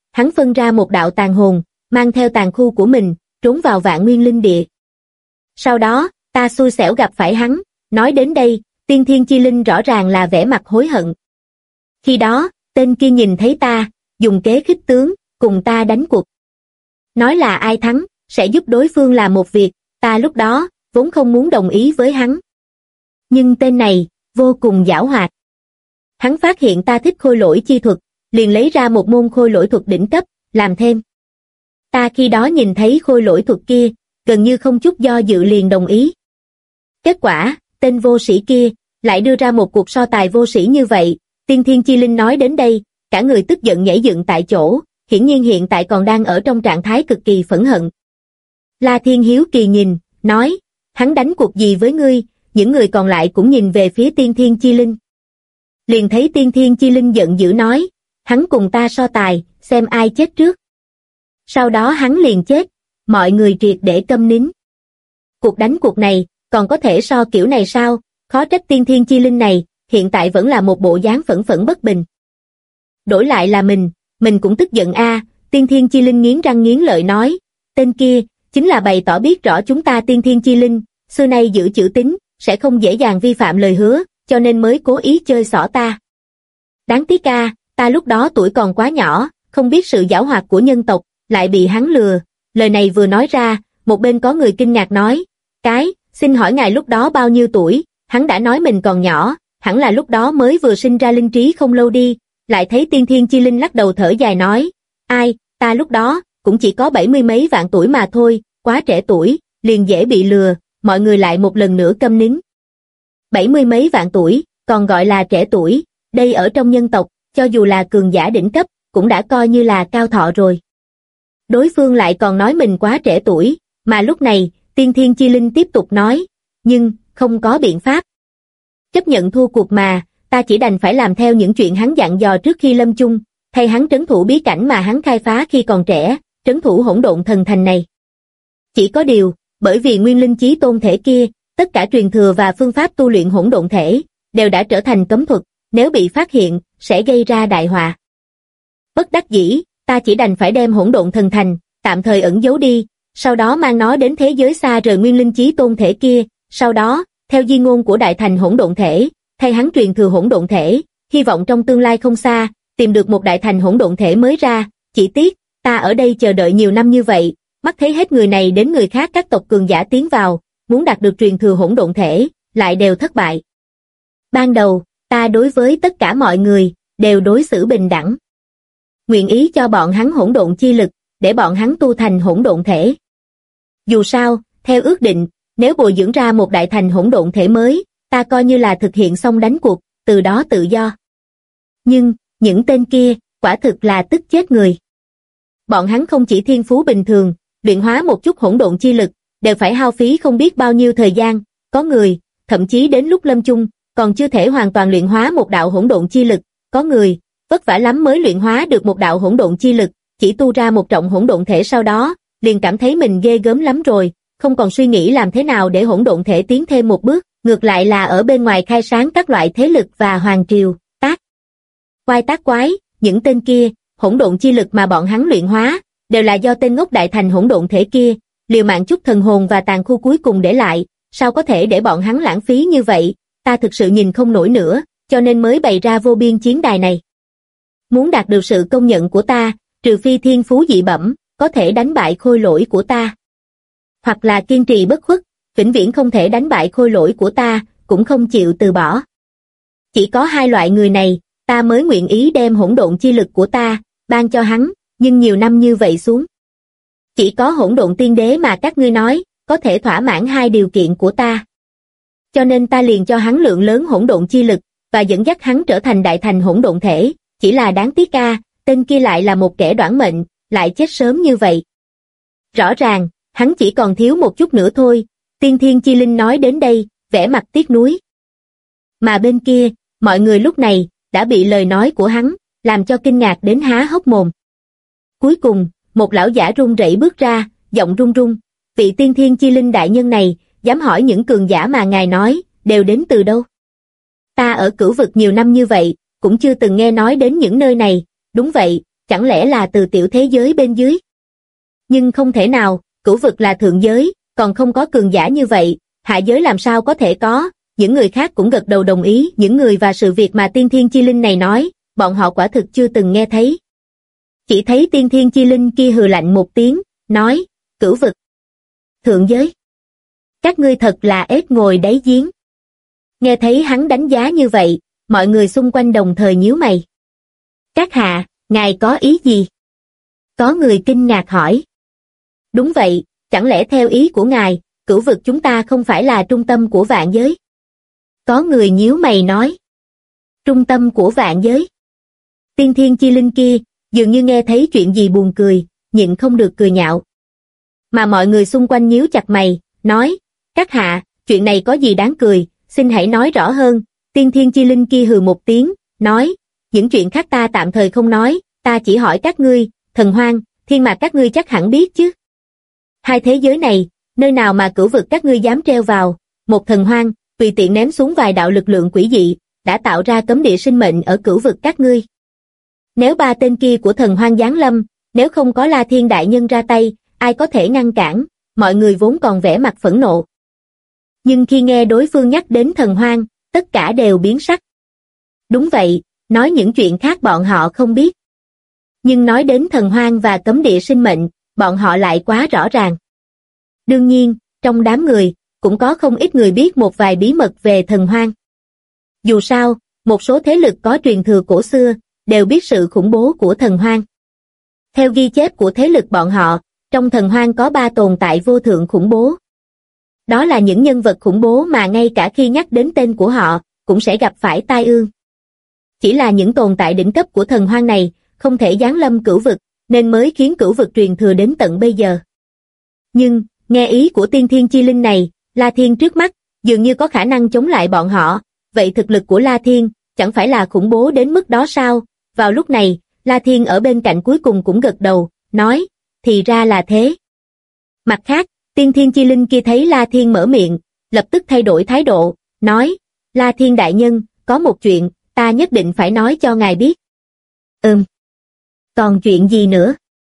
hắn phân ra một đạo tàn hồn, mang theo tàn khu của mình, trốn vào Vạn Nguyên Linh Địa. Sau đó, ta xui xẻo gặp phải hắn, nói đến đây, Tiên Thiên Chi Linh rõ ràng là vẻ mặt hối hận. Khi đó, tên kia nhìn thấy ta, dùng kế khích tướng, cùng ta đánh cuộc. Nói là ai thắng, sẽ giúp đối phương làm một việc, ta lúc đó, vốn không muốn đồng ý với hắn. Nhưng tên này, vô cùng giảo hoạt. Hắn phát hiện ta thích khôi lỗi chi thuật, liền lấy ra một môn khôi lỗi thuật đỉnh cấp, làm thêm. Ta khi đó nhìn thấy khôi lỗi thuật kia, gần như không chút do dự liền đồng ý. Kết quả, tên vô sĩ kia, lại đưa ra một cuộc so tài vô sĩ như vậy. Tiên Thiên Chi Linh nói đến đây, cả người tức giận nhảy dựng tại chỗ, hiển nhiên hiện tại còn đang ở trong trạng thái cực kỳ phẫn hận. La Thiên hiếu kỳ nhìn, nói, hắn đánh cuộc gì với ngươi? Những người còn lại cũng nhìn về phía Tiên Thiên Chi Linh. Liền thấy Tiên Thiên Chi Linh giận dữ nói, hắn cùng ta so tài, xem ai chết trước. Sau đó hắn liền chết, mọi người triệt để câm nín. Cuộc đánh cuộc này, còn có thể so kiểu này sao? Khó trách Tiên Thiên Chi Linh này, hiện tại vẫn là một bộ dáng phẫn phẫn bất bình. Đổi lại là mình cũng tức giận a. Tiên Thiên Chi Linh nghiến răng nghiến lợi nói, tên kia, chính là bày tỏ biết rõ chúng ta Tiên Thiên Chi Linh, xưa nay giữ chữ tín, sẽ không dễ dàng vi phạm lời hứa, cho nên mới cố ý chơi xỏ ta. Đáng tiếc a, ta lúc đó tuổi còn quá nhỏ, không biết sự giảo hoạt của nhân tộc, lại bị hắn lừa. Lời này vừa nói ra, một bên có người kinh ngạc nói, xin hỏi ngài lúc đó bao nhiêu tuổi? Hắn đã nói mình còn nhỏ, hẳn là lúc đó mới vừa sinh ra linh trí không lâu đi. Lại thấy Tiên Thiên Chi Linh lắc đầu thở dài nói, ta lúc đó, cũng chỉ có 70 mấy vạn tuổi mà thôi, quá trẻ tuổi, liền dễ bị lừa. Mọi người lại một lần nữa câm nín. 70 mấy vạn tuổi, còn gọi là trẻ tuổi, đây ở trong nhân tộc, cho dù là cường giả đỉnh cấp, cũng đã coi như là cao thọ rồi. Đối phương lại còn nói mình quá trẻ tuổi, mà lúc này, Tiên Thiên Chi Linh tiếp tục nói, nhưng, không có biện pháp. Chấp nhận thua cuộc mà, ta chỉ đành phải làm theo những chuyện hắn dặn dò trước khi lâm chung, thay hắn trấn thủ bí cảnh mà hắn khai phá khi còn trẻ, trấn thủ hỗn độn thần thành này. Chỉ có điều, bởi vì nguyên linh chí tôn thể kia, tất cả truyền thừa và phương pháp tu luyện hỗn độn thể, đều đã trở thành cấm thuật, nếu bị phát hiện, sẽ gây ra đại họa. Bất đắc dĩ, ta chỉ đành phải đem hỗn độn thần thành, tạm thời ẩn giấu đi, sau đó mang nó đến thế giới xa rời nguyên linh chí tôn thể kia, sau đó, theo di ngôn của đại thành hỗn độn thể, thay hắn truyền thừa hỗn độn thể, hy vọng trong tương lai không xa, tìm được một đại thành hỗn độn thể mới ra. Chỉ tiếc, ta ở đây chờ đợi nhiều năm như vậy, mắt thấy hết người này đến người khác các tộc cường giả tiến vào, muốn đạt được truyền thừa hỗn độn thể, lại đều thất bại. Ban đầu, ta đối với tất cả mọi người, đều đối xử bình đẳng. Nguyện ý cho bọn hắn hỗn độn chi lực, để bọn hắn tu thành hỗn độn thể. Dù sao, theo ước định, nếu bồi dưỡng ra một đại thành hỗn độn thể mới, ta coi như là thực hiện xong đánh cuộc, từ đó tự do. Nhưng, những tên kia, quả thực là tức chết người. Bọn hắn không chỉ thiên phú bình thường, luyện hóa một chút hỗn độn chi lực, đều phải hao phí không biết bao nhiêu thời gian, có người, thậm chí đến lúc lâm chung, còn chưa thể hoàn toàn luyện hóa một đạo hỗn độn chi lực, có người, vất vả lắm mới luyện hóa được một đạo hỗn độn chi lực, chỉ tu ra một trọng hỗn độn thể sau đó, liền cảm thấy mình ghê gớm lắm rồi, không còn suy nghĩ làm thế nào để hỗn độn thể tiến thêm một bước, ngược lại là ở bên ngoài khai sáng các loại thế lực và hoàng triều, quái tác quái, những tên kia, hỗn độn chi lực mà bọn hắn luyện hóa, đều là do tên ngốc đại thành hỗn độn thể kia, liều mạng chút thần hồn và tàn khu cuối cùng để lại, sao có thể để bọn hắn lãng phí như vậy, ta thực sự nhìn không nổi nữa, cho nên mới bày ra vô biên chiến đài này. Muốn đạt được sự công nhận của ta, trừ phi thiên phú dị bẩm, có thể đánh bại khôi lỗi của ta. Hoặc là kiên trì bất khuất, vĩnh viễn không thể đánh bại khôi lỗi của ta, cũng không chịu từ bỏ. Chỉ có hai loại người này, ta mới nguyện ý đem hỗn độn chi lực của ta, ban cho hắn, nhưng nhiều năm như vậy xuống. Chỉ có hỗn độn tiên đế mà các ngươi nói, có thể thỏa mãn hai điều kiện của ta. Cho nên ta liền cho hắn lượng lớn hỗn độn chi lực, và dẫn dắt hắn trở thành đại thành hỗn độn thể, chỉ là đáng tiếc tên kia lại là một kẻ đoản mệnh, lại chết sớm như vậy. Rõ ràng, hắn chỉ còn thiếu một chút nữa thôi, Tiên Thiên Chi Linh nói đến đây, vẻ mặt tiếc nuối. Mà bên kia, mọi người lúc này, đã bị lời nói của hắn, làm cho kinh ngạc đến há hốc mồm. Cuối cùng, một lão giả run rẩy bước ra, giọng run run, vị Tiên Thiên Chi Linh đại nhân này, dám hỏi những cường giả mà ngài nói, đều đến từ đâu? Ta ở cửu vực nhiều năm như vậy, cũng chưa từng nghe nói đến những nơi này, đúng vậy, chẳng lẽ là từ tiểu thế giới bên dưới? Nhưng không thể nào, cửu vực là thượng giới, còn không có cường giả như vậy, hạ giới làm sao có thể có? Những người khác cũng gật đầu đồng ý. Những người và sự việc mà tiên thiên chi linh này nói, bọn họ quả thực chưa từng nghe thấy. Chỉ thấy tiên thiên chi linh kia hừ lạnh một tiếng, nói, cửu vực, thượng giới, các ngươi thật là ếch ngồi đáy giếng. Nghe thấy hắn đánh giá như vậy, mọi người xung quanh đồng thời nhíu mày. Các hạ, ngài có ý gì? Có người kinh ngạc hỏi. Đúng vậy, chẳng lẽ theo ý của ngài, cửu vực chúng ta không phải là trung tâm của vạn giới? Có người nhíu mày nói. Trung tâm của vạn giới? Tiên thiên chi linh kia, dường như nghe thấy chuyện gì buồn cười, nhịn không được cười nhạo. Mà mọi người xung quanh nhíu chặt mày, nói, các hạ, chuyện này có gì đáng cười, xin hãy nói rõ hơn. Tiên thiên chi linh kia hừ một tiếng, nói, những chuyện khác ta tạm thời không nói, ta chỉ hỏi các ngươi, thần hoang, thiên mạc các ngươi chắc hẳn biết chứ. Hai thế giới này, nơi nào mà cửu vực các ngươi dám treo vào, một thần hoang, tùy tiện ném xuống vài đạo lực lượng quỷ dị, đã tạo ra cấm địa sinh mệnh ở cửu vực các ngươi. Nếu ba tên kia của thần hoang giáng lâm, nếu không có La Thiên đại nhân ra tay, ai có thể ngăn cản? Mọi người vốn còn vẻ mặt phẫn nộ. Nhưng khi nghe đối phương nhắc đến thần hoang, tất cả đều biến sắc. Đúng vậy, nói những chuyện khác bọn họ không biết. Nhưng nói đến thần hoang và cấm địa sinh mệnh, bọn họ lại quá rõ ràng. Đương nhiên, trong đám người, cũng có không ít người biết một vài bí mật về thần hoang. Dù sao, một số thế lực có truyền thừa cổ xưa, đều biết sự khủng bố của thần hoang. Theo ghi chép của thế lực bọn họ, trong thần hoang có 3 tồn tại vô thượng khủng bố. Đó là những nhân vật khủng bố mà ngay cả khi nhắc đến tên của họ, cũng sẽ gặp phải tai ương. Chỉ là những tồn tại đỉnh cấp của thần hoang này, không thể giáng lâm cửu vực, nên mới khiến cửu vực truyền thừa đến tận bây giờ. Nhưng, nghe ý của tiên thiên chi linh này, La Thiên trước mắt, dường như có khả năng chống lại bọn họ, vậy thực lực của La Thiên, chẳng phải là khủng bố đến mức đó sao? Vào lúc này, La Thiên ở bên cạnh cuối cùng cũng gật đầu, nói, thì ra là thế. Mặt khác, tiên thiên chi linh kia thấy La Thiên mở miệng, lập tức thay đổi thái độ, nói, La Thiên đại nhân, có một chuyện, ta nhất định phải nói cho ngài biết. Còn chuyện gì nữa?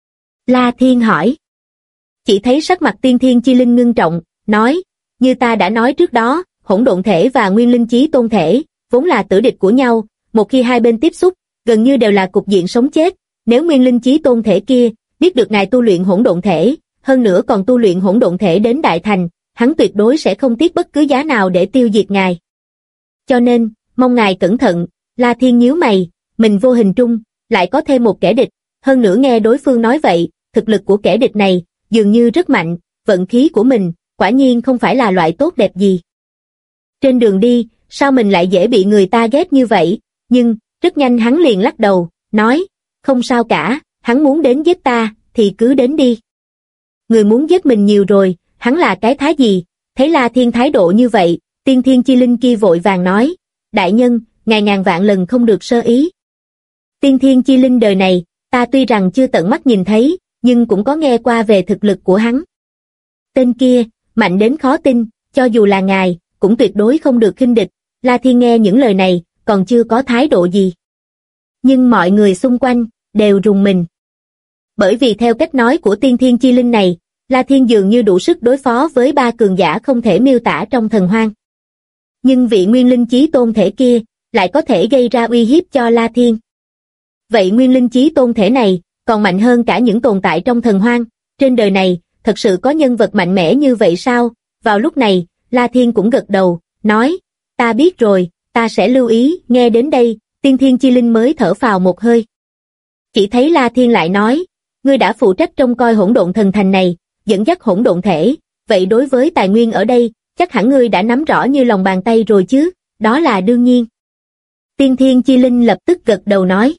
La Thiên hỏi. Chỉ thấy sắc mặt tiên thiên chi linh ngưng trọng, nói, như ta đã nói trước đó, hỗn độn thể và nguyên linh chí tôn thể, vốn là tử địch của nhau, một khi hai bên tiếp xúc, gần như đều là cục diện sống chết. Nếu nguyên linh chí tôn thể kia biết được ngài tu luyện hỗn độn thể, hơn nữa còn tu luyện hỗn độn thể đến đại thành, hắn tuyệt đối sẽ không tiếc bất cứ giá nào để tiêu diệt ngài. Cho nên, mong ngài cẩn thận. La Thiên nhíu mày, mình vô hình trung lại có thêm một kẻ địch, hơn nữa nghe đối phương nói vậy, thực lực của kẻ địch này dường như rất mạnh, vận khí của mình quả nhiên không phải là loại tốt đẹp gì. Trên đường đi, sao mình lại dễ bị người ta ghét như vậy? Nhưng rất nhanh hắn liền lắc đầu, nói, không sao cả, hắn muốn đến giết ta thì cứ đến đi. Người muốn giết mình nhiều rồi, hắn là cái thá gì? Thấy La Thiên thái độ như vậy, tiên thiên chi linh kia vội vàng nói, đại nhân, ngài ngàn vạn lần không được sơ ý. Tiên thiên chi linh đời này, ta tuy rằng chưa tận mắt nhìn thấy, nhưng cũng có nghe qua về thực lực của hắn. Tên kia, mạnh đến khó tin, cho dù là ngài, cũng tuyệt đối không được khinh địch. La Thiên nghe những lời này, còn chưa có thái độ gì. Nhưng mọi người xung quanh, đều rùng mình. Bởi vì theo cách nói của tiên thiên chi linh này, La Thiên dường như đủ sức đối phó với 3 cường giả không thể miêu tả trong thần hoang. Nhưng vị nguyên linh chí tôn thể kia, lại có thể gây ra uy hiếp cho La Thiên. Vậy nguyên linh chí tôn thể này, còn mạnh hơn cả những tồn tại trong thần hoang, trên đời này, thật sự có nhân vật mạnh mẽ như vậy sao? Vào lúc này, La Thiên cũng gật đầu, nói, ta biết rồi, ta sẽ lưu ý. Nghe đến đây, tiên thiên chi linh mới thở phào một hơi. Chỉ thấy La Thiên lại nói, ngươi đã phụ trách trông coi hỗn độn thần thành này, dẫn dắt hỗn độn thể, vậy đối với tài nguyên ở đây, chắc hẳn ngươi đã nắm rõ như lòng bàn tay rồi chứ? Đó là đương nhiên. Tiên thiên chi linh lập tức gật đầu nói.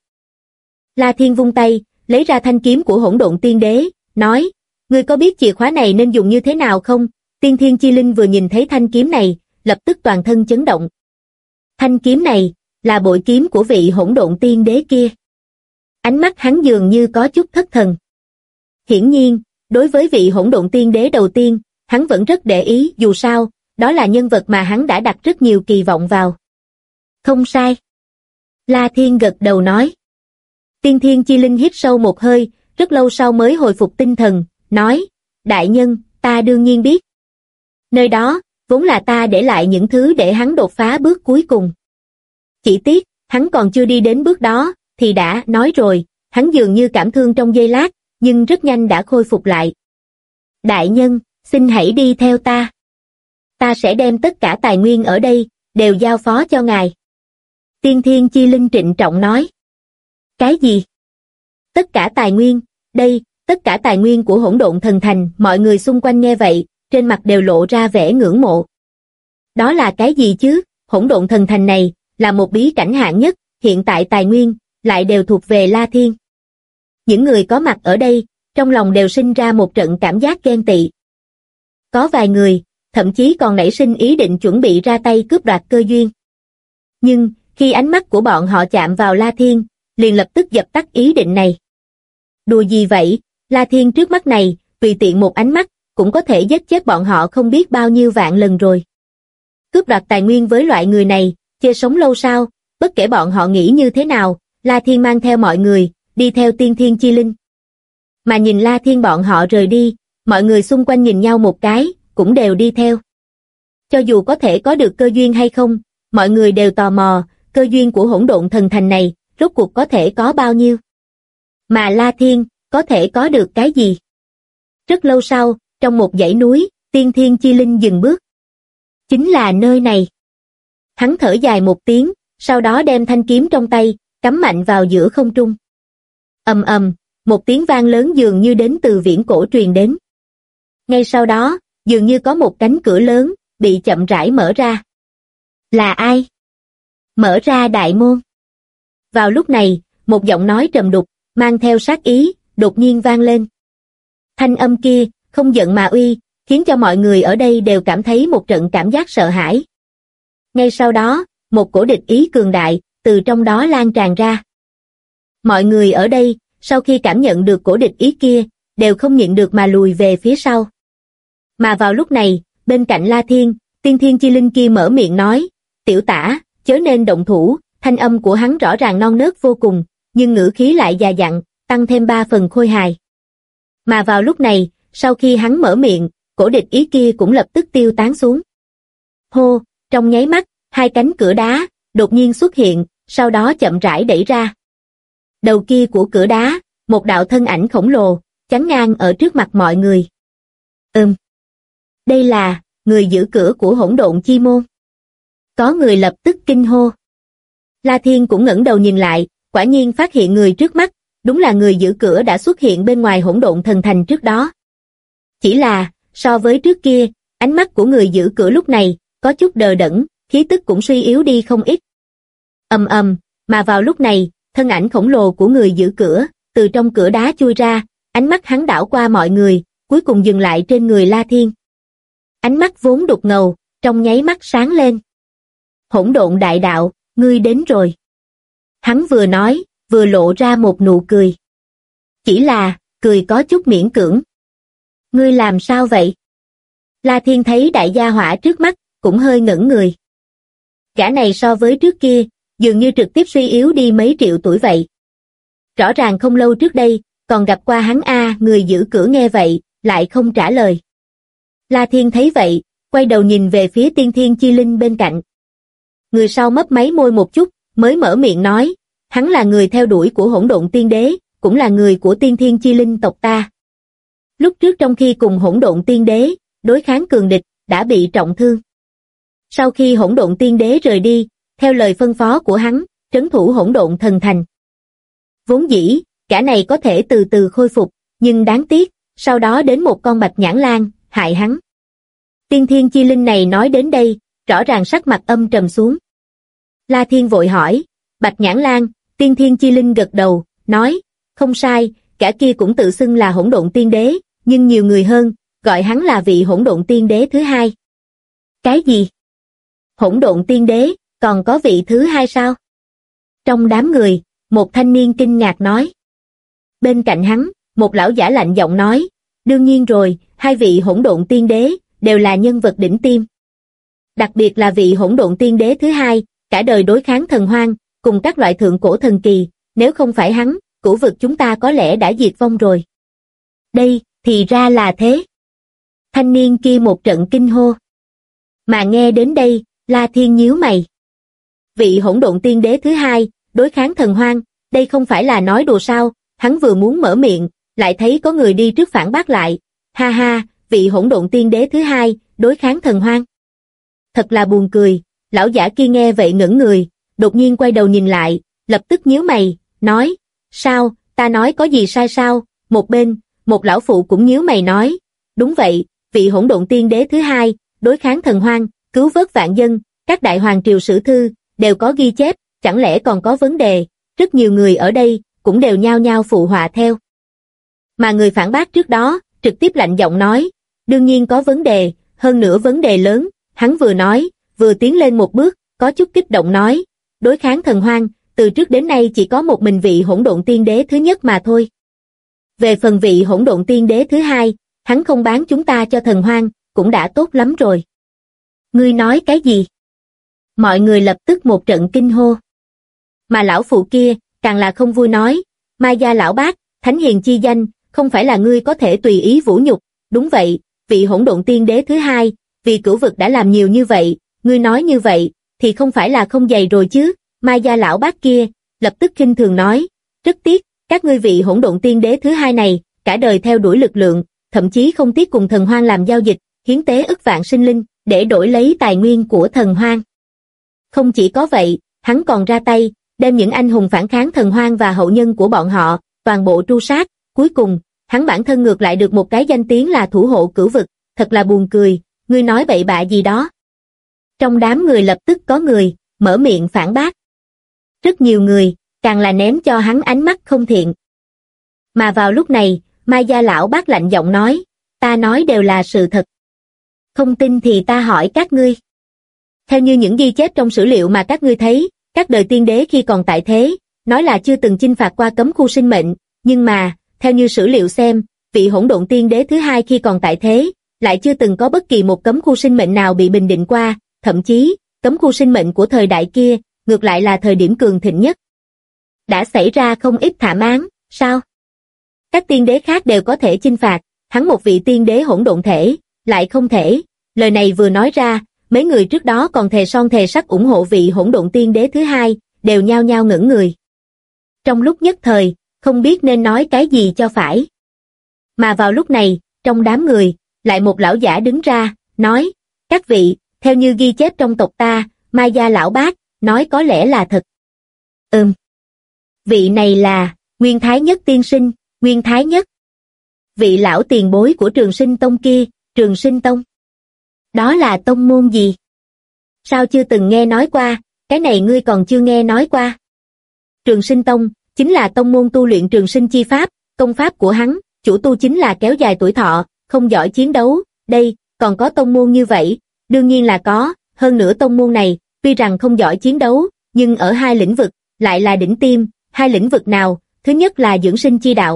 La Thiên vung tay, lấy ra thanh kiếm của hỗn độn tiên đế, nói, ngươi có biết chìa khóa này nên dùng như thế nào không? Tiên thiên chi linh vừa nhìn thấy thanh kiếm này, lập tức toàn thân chấn động. Thanh kiếm này, là bội kiếm của vị hỗn độn tiên đế kia. Ánh mắt hắn dường như có chút thất thần. Hiển nhiên, đối với vị hỗn độn tiên đế đầu tiên, hắn vẫn rất để ý, dù sao, đó là nhân vật mà hắn đã đặt rất nhiều kỳ vọng vào. Không sai. La Thiên gật đầu nói. Tiên Thiên Chi Linh hít sâu một hơi, rất lâu sau mới hồi phục tinh thần, nói, đại nhân, ta đương nhiên biết. Nơi đó, vốn là ta để lại những thứ để hắn đột phá bước cuối cùng. Chỉ tiếc, hắn còn chưa đi đến bước đó, thì đã nói rồi, hắn dường như cảm thương trong giây lát, nhưng rất nhanh đã khôi phục lại. Đại nhân, xin hãy đi theo ta. Ta sẽ đem tất cả tài nguyên ở đây, đều giao phó cho ngài. Tiên Thiên Chi Linh trịnh trọng nói. Cái gì? Tất cả tài nguyên, đây, tất cả tài nguyên của Hỗn Độn Thần Thành, mọi người xung quanh nghe vậy, trên mặt đều lộ ra vẻ ngưỡng mộ. Đó là cái gì chứ? Hỗn Độn Thần Thành này, là một bí cảnh hạng nhất, hiện tại tài nguyên, lại đều thuộc về La Thiên. Những người có mặt ở đây, trong lòng đều sinh ra một trận cảm giác ghen tị. Có vài người, thậm chí còn nảy sinh ý định chuẩn bị ra tay cướp đoạt cơ duyên. Nhưng, khi ánh mắt của bọn họ chạm vào La Thiên, liền lập tức dập tắt ý định này. Đùa gì vậy, La Thiên trước mắt này, tùy tiện một ánh mắt, cũng có thể giết chết bọn họ không biết bao nhiêu vạn lần rồi. Cướp đoạt tài nguyên với loại người này, chê sống lâu sao, bất kể bọn họ nghĩ như thế nào, La Thiên mang theo mọi người, đi theo Tiên Thiên Chi Linh. Mà nhìn La Thiên bọn họ rời đi, mọi người xung quanh nhìn nhau một cái, cũng đều đi theo. Cho dù có thể có được cơ duyên hay không, mọi người đều tò mò, cơ duyên của Hỗn Độn Thần Thành này, rốt cuộc có thể có bao nhiêu. Mà La Thiên, có thể có được cái gì? Rất lâu sau, trong một dãy núi, Tiên Thiên Chi Linh dừng bước. Chính là nơi này. Hắn thở dài một tiếng, sau đó đem thanh kiếm trong tay, cắm mạnh vào giữa không trung. Ầm ầm, một tiếng vang lớn dường như đến từ viễn cổ truyền đến. Ngay sau đó, dường như có một cánh cửa lớn, bị chậm rãi mở ra. Là ai? Mở ra đại môn. Vào lúc này, một giọng nói trầm đục, mang theo sát ý, đột nhiên vang lên. Thanh âm kia, không giận mà uy, khiến cho mọi người ở đây đều cảm thấy một trận cảm giác sợ hãi. Ngay sau đó, một cổ địch ý cường đại, từ trong đó lan tràn ra. Mọi người ở đây, sau khi cảm nhận được cổ địch ý kia, đều không nhịn được mà lùi về phía sau. Mà vào lúc này, bên cạnh La Thiên, Tiên Thiên Chi Linh kia mở miệng nói, tiểu tả, chớ nên động thủ, thanh âm của hắn rõ ràng non nớt vô cùng, nhưng ngữ khí lại già dặn, tăng thêm 3 phần khôi hài. Mà vào lúc này, sau khi hắn mở miệng, cổ địch ý kia cũng lập tức tiêu tán xuống. Hô, trong nháy mắt, 2 cánh cửa đá, đột nhiên xuất hiện, sau đó chậm rãi đẩy ra. Đầu kia của cửa đá, một đạo thân ảnh khổng lồ, chắn ngang ở trước mặt mọi người. Đây là, người giữ cửa của Hỗn Độn Chi Môn. Có người lập tức kinh hô. La Thiên cũng ngẩng đầu nhìn lại, quả nhiên phát hiện người trước mắt, đúng là người giữ cửa đã xuất hiện bên ngoài Hỗn Độn Thần Thành trước đó. Chỉ là, so với trước kia, ánh mắt của người giữ cửa lúc này, có chút đờ đẫn, khí tức cũng suy yếu đi không ít. Ầm ầm, mà vào lúc này, thân ảnh khổng lồ của người giữ cửa, từ trong cửa đá chui ra, ánh mắt hắn đảo qua mọi người, cuối cùng dừng lại trên người La Thiên. Ánh mắt vốn đục ngầu, trong nháy mắt sáng lên. Hỗn Độn đại đạo, ngươi đến rồi. Hắn vừa nói, vừa lộ ra một nụ cười. Chỉ là, cười có chút miễn cưỡng. Ngươi làm sao vậy? La Thiên thấy đại gia hỏa trước mắt, cũng hơi ngẩn người. Gã này so với trước kia, dường như trực tiếp suy yếu đi mấy triệu tuổi vậy. Rõ ràng không lâu trước đây, còn gặp qua hắn người giữ cửa nghe vậy, lại không trả lời. La Thiên thấy vậy, quay đầu nhìn về phía Tiên Thiên Chi Linh bên cạnh. Người sau mấp máy môi một chút, mới mở miệng nói, hắn là người theo đuổi của Hỗn Độn Tiên Đế, cũng là người của Tiên Thiên Chi Linh tộc ta. Lúc trước trong khi cùng Hỗn Độn Tiên Đế, đối kháng cường địch, đã bị trọng thương. Sau khi Hỗn Độn Tiên Đế rời đi, theo lời phân phó của hắn, trấn thủ Hỗn Độn Thần Thành. Vốn dĩ, gã này có thể từ từ khôi phục, nhưng đáng tiếc, sau đó đến một con bạch nhãn lang, hại hắn. Tiên Thiên Chi Linh này nói đến đây, rõ ràng sắc mặt âm trầm xuống. La Thiên vội hỏi, bạch nhãn lang, Tiên Thiên Chi Linh gật đầu, nói, không sai, gã kia cũng tự xưng là Hỗn Độn Tiên Đế, nhưng nhiều người hơn, gọi hắn là vị Hỗn Độn Tiên Đế thứ hai. Cái gì? Hỗn Độn Tiên Đế, còn có vị thứ hai sao? Trong đám người, một thanh niên kinh ngạc nói. Bên cạnh hắn, một lão giả lạnh giọng nói, đương nhiên rồi, 2 vị Hỗn Độn Tiên Đế, đều là nhân vật đỉnh tiêm. Đặc biệt là vị Hỗn Độn Tiên Đế thứ hai, cả đời đối kháng thần hoang, cùng các loại thượng cổ thần kỳ, nếu không phải hắn, cửu vực chúng ta có lẽ đã diệt vong rồi. Đây, thì ra là thế. Thanh niên kia một trận kinh hô. Mà nghe đến đây, La Thiên nhíu mày. Vị hỗn độn tiên đế thứ hai, đối kháng thần hoang, đây không phải là nói đùa sao? Hắn vừa muốn mở miệng, lại thấy có người đi trước phản bác lại. Ha ha, vị hỗn độn tiên đế thứ hai, đối kháng thần hoang. Thật là buồn cười, lão giả kia nghe vậy ngẩn người, đột nhiên quay đầu nhìn lại, lập tức nhíu mày, nói, sao, ta nói có gì sai sao? Một bên, một lão phụ cũng nhíu mày nói, đúng vậy, vị hỗn độn tiên đế thứ hai, đối kháng thần hoang, cứu vớt vạn dân, các đại hoàng triều sử thư, đều có ghi chép, chẳng lẽ còn có vấn đề? Rất nhiều người ở đây, cũng đều nhao nhao phụ họa theo. Mà người phản bác trước đó, trực tiếp lạnh giọng nói, đương nhiên có vấn đề, hơn nữa vấn đề lớn, hắn vừa nói, vừa tiến lên một bước, có chút kích động nói, đối kháng thần hoang, từ trước đến nay chỉ có một mình vị hỗn độn tiên đế thứ nhất mà thôi. Về phần vị hỗn độn tiên đế thứ hai, hắn không bán chúng ta cho thần hoang, cũng đã tốt lắm rồi. Ngươi nói cái gì? Mọi người lập tức một trận kinh hô. Mà lão phụ kia, càng là không vui nói, Mai gia lão bác, thánh hiền chi danh, không phải là ngươi có thể tùy ý vũ nhục, đúng vậy, vị hỗn độn tiên đế thứ hai, vì cửu vực đã làm nhiều như vậy, ngươi nói như vậy, thì không phải là không dày rồi chứ? Mai gia lão bác kia, lập tức khinh thường nói, rất tiếc, các ngươi vị hỗn độn tiên đế thứ hai này, cả đời theo đuổi lực lượng, thậm chí không tiếc cùng thần hoang làm giao dịch, hiến tế ức vạn sinh linh, để đổi lấy tài nguyên của thần hoang. Không chỉ có vậy, hắn còn ra tay, đem những anh hùng phản kháng thần hoang và hậu nhân của bọn họ, toàn bộ tru sát, cuối cùng, hắn bản thân ngược lại được một cái danh tiếng là thủ hộ cửu vực, thật là buồn cười, ngươi nói bậy bạ gì đó. Trong đám người lập tức có người, mở miệng phản bác. Rất nhiều người, càng là ném cho hắn ánh mắt không thiện. Mà vào lúc này, Mai gia lão bác lạnh giọng nói, ta nói đều là sự thật. Không tin thì ta hỏi các ngươi. Theo như những ghi chép trong sử liệu mà các ngươi thấy, các đời tiên đế khi còn tại thế, nói là chưa từng chinh phạt qua cấm khu sinh mệnh, nhưng mà, theo như sử liệu xem, vị hỗn độn tiên đế thứ hai khi còn tại thế, lại chưa từng có bất kỳ một cấm khu sinh mệnh nào bị bình định qua, thậm chí, cấm khu sinh mệnh của thời đại kia, ngược lại là thời điểm cường thịnh nhất. Đã xảy ra không ít thảm án, sao? Các tiên đế khác đều có thể chinh phạt, hắn một vị tiên đế hỗn độn thể, lại không thể. Lời này vừa nói ra, mấy người trước đó còn thề son thề sắt ủng hộ vị hỗn độn tiên đế thứ hai, đều nhao nhao ngẩn người. Trong lúc nhất thời, không biết nên nói cái gì cho phải. Mà vào lúc này, trong đám người, lại một lão giả đứng ra, nói, các vị, theo như ghi chép trong tộc ta, Mai gia lão bác, nói có lẽ là thật. Vị này là, Nguyên Thái Nhất tiên sinh, Nguyên Thái Nhất. Vị lão tiền bối của Trường Sinh Tông kia, Trường Sinh Tông. Đó là tông môn gì? Sao chưa từng nghe nói qua, cái này ngươi còn chưa nghe nói qua. Trường Sinh Tông, chính là tông môn tu luyện trường sinh chi pháp, công pháp của hắn, chủ tu chính là kéo dài tuổi thọ, không giỏi chiến đấu, đây, còn có tông môn như vậy, đương nhiên là có, hơn nữa tông môn này, tuy rằng không giỏi chiến đấu, nhưng ở hai lĩnh vực, lại là đỉnh tiêm, hai lĩnh vực nào, thứ nhất là dưỡng sinh chi đạo.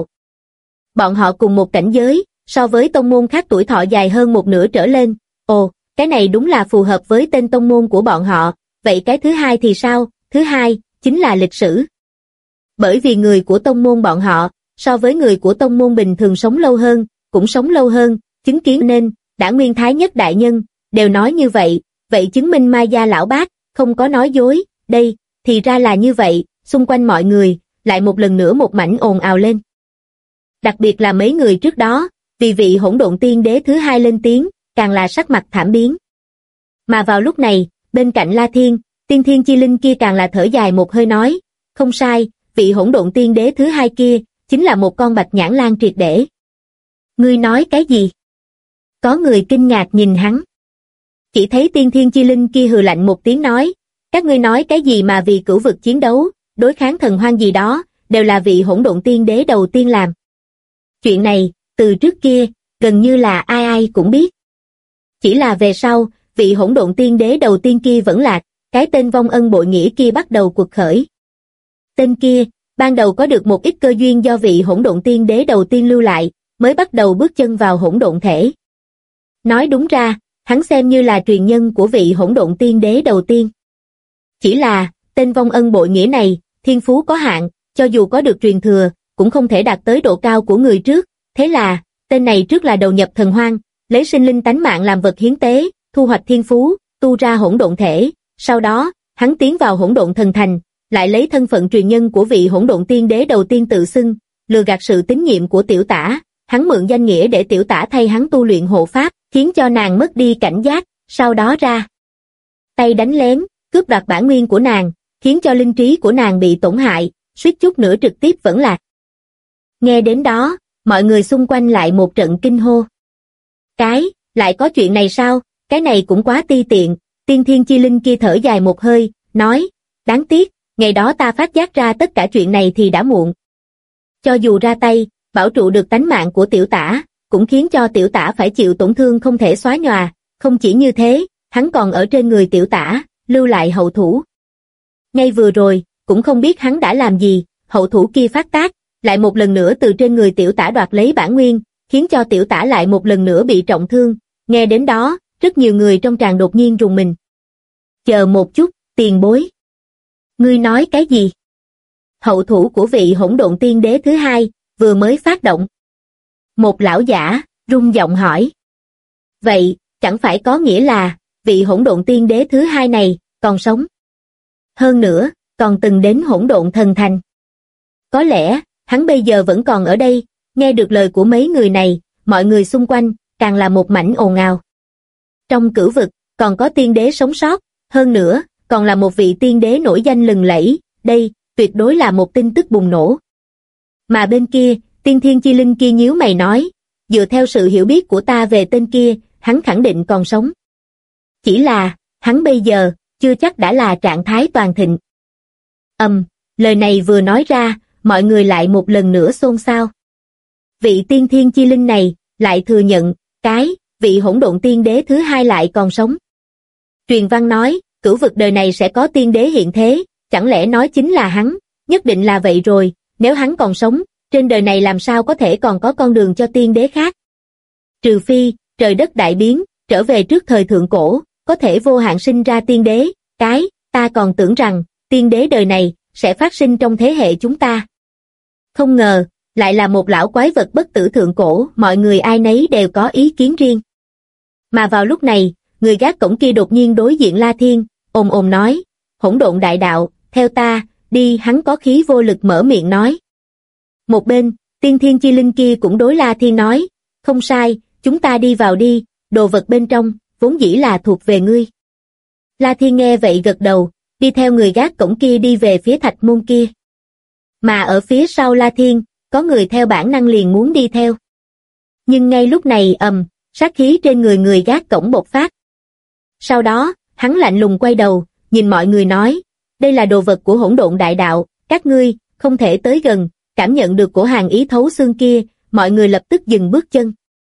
Bọn họ cùng một cảnh giới, so với tông môn khác tuổi thọ dài hơn một nửa trở lên, ồ, cái này đúng là phù hợp với tên tông môn của bọn họ, vậy cái thứ hai thì sao? Thứ hai, chính là lịch sử. Bởi vì người của tông môn bọn họ, so với người của tông môn bình thường sống lâu hơn, cũng sống lâu hơn, chứng kiến nên, đã Nguyên Thái Nhất đại nhân, đều nói như vậy, vậy chứng minh Mai gia lão bác, không có nói dối, đây, thì ra là như vậy, xung quanh mọi người, lại một lần nữa một mảnh ồn ào lên. Đặc biệt là mấy người trước đó, vì vị hỗn độn tiên đế thứ hai lên tiếng, càng là sắc mặt thảm biến. Mà vào lúc này, bên cạnh La Thiên, tiên thiên chi linh kia càng là thở dài một hơi nói, không sai, vị hỗn độn tiên đế thứ hai kia, chính là một con bạch nhãn lan triệt để. Ngươi nói cái gì? Có người kinh ngạc nhìn hắn. Chỉ thấy tiên thiên chi linh kia hừ lạnh một tiếng nói, các ngươi nói cái gì mà vì cửu vực chiến đấu, đối kháng thần hoang gì đó, đều là vị hỗn độn tiên đế đầu tiên làm. Chuyện này, từ trước kia, gần như là ai ai cũng biết. Chỉ là về sau, vị hỗn độn tiên đế đầu tiên kia vẫn lạc, cái tên vong ân bội nghĩa kia bắt đầu cuộc khởi. Tên kia, ban đầu có được một ít cơ duyên do vị hỗn độn tiên đế đầu tiên lưu lại, mới bắt đầu bước chân vào hỗn độn thể. Nói đúng ra, hắn xem như là truyền nhân của vị hỗn độn tiên đế đầu tiên. Chỉ là, tên vong ân bội nghĩa này, thiên phú có hạn, cho dù có được truyền thừa, cũng không thể đạt tới độ cao của người trước, thế là, tên này trước là đầu nhập thần hoang, lấy sinh linh tánh mạng làm vật hiến tế, thu hoạch thiên phú, tu ra hỗn độn thể, sau đó, hắn tiến vào hỗn độn thần thành, lại lấy thân phận truyền nhân của vị hỗn độn tiên đế đầu tiên tự xưng, lừa gạt sự tín nhiệm của tiểu tả, hắn mượn danh nghĩa để tiểu tả thay hắn tu luyện hộ pháp, khiến cho nàng mất đi cảnh giác, sau đó ra tay đánh lén, cướp đoạt bản nguyên của nàng, khiến cho linh trí của nàng bị tổn hại, suýt chút nữa trực tiếp vẫn lạc. Nghe đến đó, mọi người xung quanh lại một trận kinh hô. Lại có chuyện này sao, cái này cũng quá ti tiện, tiên thiên chi linh kia thở dài một hơi, nói, đáng tiếc, ngày đó ta phát giác ra tất cả chuyện này thì đã muộn. Cho dù ra tay, bảo trụ được tánh mạng của tiểu tả, cũng khiến cho tiểu tả phải chịu tổn thương không thể xóa nhòa, không chỉ như thế, hắn còn ở trên người tiểu tả, lưu lại hậu thủ. Ngay vừa rồi, cũng không biết hắn đã làm gì, hậu thủ kia phát tác, lại một lần nữa từ trên người tiểu tả đoạt lấy bản nguyên, khiến cho tiểu tả lại một lần nữa bị trọng thương, nghe đến đó, rất nhiều người trong tràng đột nhiên rùng mình. Chờ một chút, tiền bối. Ngươi nói cái gì? Hậu thủ của vị hỗn độn tiên đế thứ hai, vừa mới phát động. Một lão giả, rung giọng hỏi. Vậy, chẳng phải có nghĩa là, vị hỗn độn tiên đế thứ hai này, còn sống? Hơn nữa, còn từng đến hỗn độn thần thành. Có lẽ, hắn bây giờ vẫn còn ở đây, nghe được lời của mấy người này, mọi người xung quanh, càng là một mảnh ồn ào. Trong cửu vực, còn có tiên đế sống sót, hơn nữa, còn là một vị tiên đế nổi danh lừng lẫy, đây, tuyệt đối là một tin tức bùng nổ. Mà bên kia, tiên thiên chi linh kia nhíu mày nói, dựa theo sự hiểu biết của ta về tên kia, hắn khẳng định còn sống. Chỉ là, hắn bây giờ, chưa chắc đã là trạng thái toàn thịnh. Lời này vừa nói ra, mọi người lại một lần nữa xôn xao. Vị tiên thiên chi linh này, lại thừa nhận, vị hỗn độn tiên đế thứ hai lại còn sống. Truyền văn nói, cửu vực đời này sẽ có tiên đế hiện thế, chẳng lẽ nói chính là hắn, nhất định là vậy rồi, nếu hắn còn sống, trên đời này làm sao có thể còn có con đường cho tiên đế khác. Trừ phi, trời đất đại biến, trở về trước thời thượng cổ, có thể vô hạn sinh ra tiên đế, ta còn tưởng rằng, tiên đế đời này, sẽ phát sinh trong thế hệ chúng ta. Không ngờ, lại là một lão quái vật bất tử thượng cổ, mọi người ai nấy đều có ý kiến riêng. Mà vào lúc này, người gác cổng kia đột nhiên đối diện La Thiên, ồm ồm nói, hỗn độn đại đạo, theo ta, đi, hắn có khí vô lực mở miệng nói. Một bên, tiên thiên chi linh kia cũng đối La Thiên nói, không sai, chúng ta đi vào đi, đồ vật bên trong, vốn dĩ là thuộc về ngươi. La Thiên nghe vậy gật đầu, đi theo người gác cổng kia đi về phía thạch môn kia. Mà ở phía sau La Thiên, có người theo bản năng liền muốn đi theo. Nhưng ngay lúc này sát khí trên người gác cổng bộc phát. Sau đó, hắn lạnh lùng quay đầu, nhìn mọi người nói, đây là đồ vật của hỗn độn đại đạo, các ngươi, không thể tới gần, cảm nhận được cổ hàng ý thấu xương kia, mọi người lập tức dừng bước chân.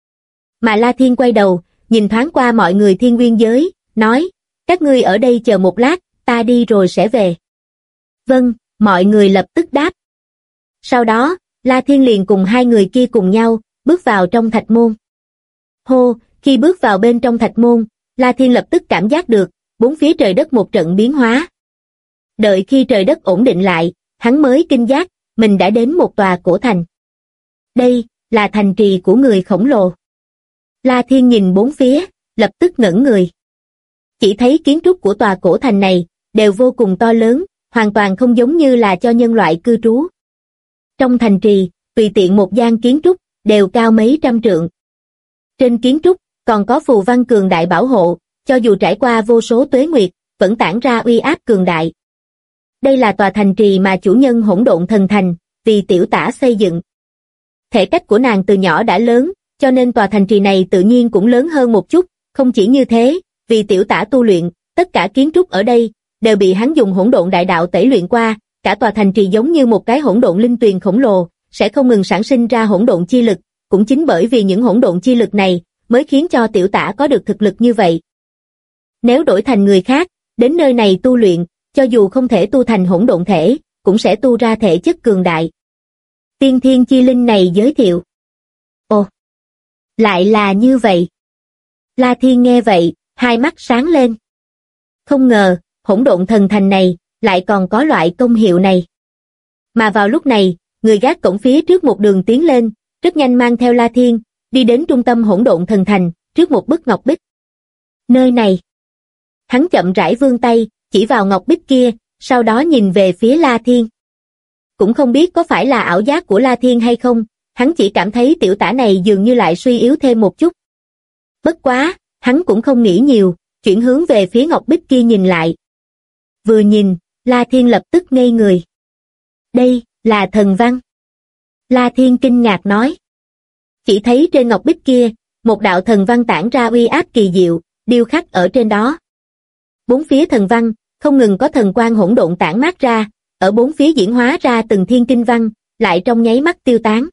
Mà La Thiên quay đầu, nhìn thoáng qua mọi người thiên nguyên giới, nói, các ngươi ở đây chờ một lát, ta đi rồi sẽ về. Vâng, mọi người lập tức đáp. Sau đó, La Thiên liền cùng hai người kia cùng nhau, bước vào trong thạch môn. Hô, khi bước vào bên trong thạch môn, La Thiên lập tức cảm giác được, bốn phía trời đất một trận biến hóa. Đợi khi trời đất ổn định lại, hắn mới kinh giác, mình đã đến một tòa cổ thành. Đây, là thành trì của người khổng lồ. La Thiên nhìn bốn phía, lập tức ngẩn người. Chỉ thấy kiến trúc của tòa cổ thành này, đều vô cùng to lớn, hoàn toàn không giống như là cho nhân loại cư trú. Trong thành trì, tùy tiện một gian kiến trúc, đều cao mấy trăm trượng. Trên kiến trúc, còn có phù văn cường đại bảo hộ, cho dù trải qua vô số tuế nguyệt, vẫn tản ra uy áp cường đại. Đây là tòa thành trì mà chủ nhân hỗn độn thần thành, vì tiểu tả xây dựng. Thể cách của nàng từ nhỏ đã lớn, cho nên tòa thành trì này tự nhiên cũng lớn hơn một chút, không chỉ như thế, vì tiểu tả tu luyện, tất cả kiến trúc ở đây, đều bị hắn dùng hỗn độn đại đạo tẩy luyện qua, cả tòa thành trì giống như một cái hỗn độn linh tuyền khổng lồ, sẽ không ngừng sản sinh ra hỗn độn chi lực, cũng chính bởi vì những hỗn độn chi lực này, mới khiến cho tiểu tả có được thực lực như vậy. Nếu đổi thành người khác, đến nơi này tu luyện, cho dù không thể tu thành hỗn độn thể, cũng sẽ tu ra thể chất cường đại. Tiên thiên chi linh này giới thiệu. Ồ, lại là như vậy. La Thiên nghe vậy, hai mắt sáng lên. Không ngờ, hỗn độn thần thành này, lại còn có loại công hiệu này. Mà vào lúc này, người gác cổng phía trước một đường tiến lên, rất nhanh mang theo La Thiên, đi đến trung tâm hỗn độn thần thành, trước một bức ngọc bích. Nơi này. Hắn chậm rãi vươn tay, chỉ vào ngọc bích kia, sau đó nhìn về phía La Thiên. Cũng không biết có phải là ảo giác của La Thiên hay không, hắn chỉ cảm thấy tiểu tả này dường như lại suy yếu thêm một chút. Bất quá, hắn cũng không nghĩ nhiều, chuyển hướng về phía ngọc bích kia nhìn lại. Vừa nhìn, La Thiên lập tức ngây người. Đây, là thần văn. La Thiên kinh ngạc nói. Chỉ thấy trên ngọc bích kia, một đạo thần văn tản ra uy áp kỳ diệu, điêu khắc ở trên đó. Bốn phía thần văn, không ngừng có thần quang hỗn độn tản mát ra, ở bốn phía diễn hóa ra từng thiên kinh văn, lại trong nháy mắt tiêu tán.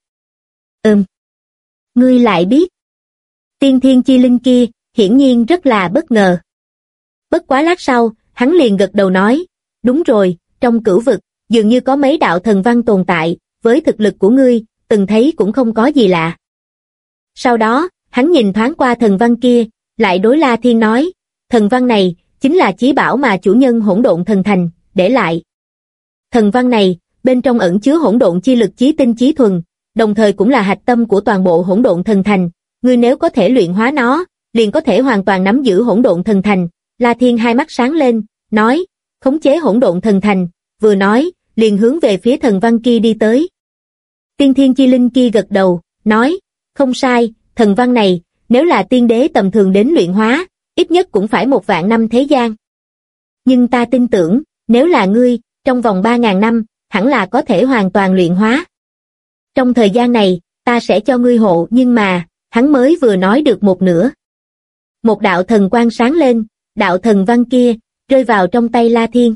Ngươi lại biết. Tiên thiên chi linh kia, hiển nhiên rất là bất ngờ. Bất quá lát sau, hắn liền gật đầu nói, đúng rồi, trong cửu vực, dường như có mấy đạo thần văn tồn tại, với thực lực của ngươi, từng thấy cũng không có gì lạ. Sau đó, hắn nhìn thoáng qua thần văn kia, lại đối La Thiên nói, thần văn này, chính là chí bảo mà chủ nhân hỗn độn thần thành, để lại. Thần văn này, bên trong ẩn chứa hỗn độn chi lực chí tinh chí thuần, đồng thời cũng là hạch tâm của toàn bộ hỗn độn thần thành, ngươi nếu có thể luyện hóa nó, liền có thể hoàn toàn nắm giữ hỗn độn thần thành. La Thiên hai mắt sáng lên, nói, khống chế hỗn độn thần thành, vừa nói, liền hướng về phía thần văn kia đi tới. Tiên thiên chi linh kia gật đầu, nói, không sai, thần văn này, nếu là tiên đế tầm thường đến luyện hóa, ít nhất cũng phải 1.000 năm thế gian. Nhưng ta tin tưởng, nếu là ngươi, trong vòng 3.000 năm, hẳn là có thể hoàn toàn luyện hóa. Trong thời gian này, ta sẽ cho ngươi hộ, nhưng mà, hắn mới vừa nói được một nửa. Một đạo thần quang sáng lên, đạo thần văn kia, rơi vào trong tay La Thiên.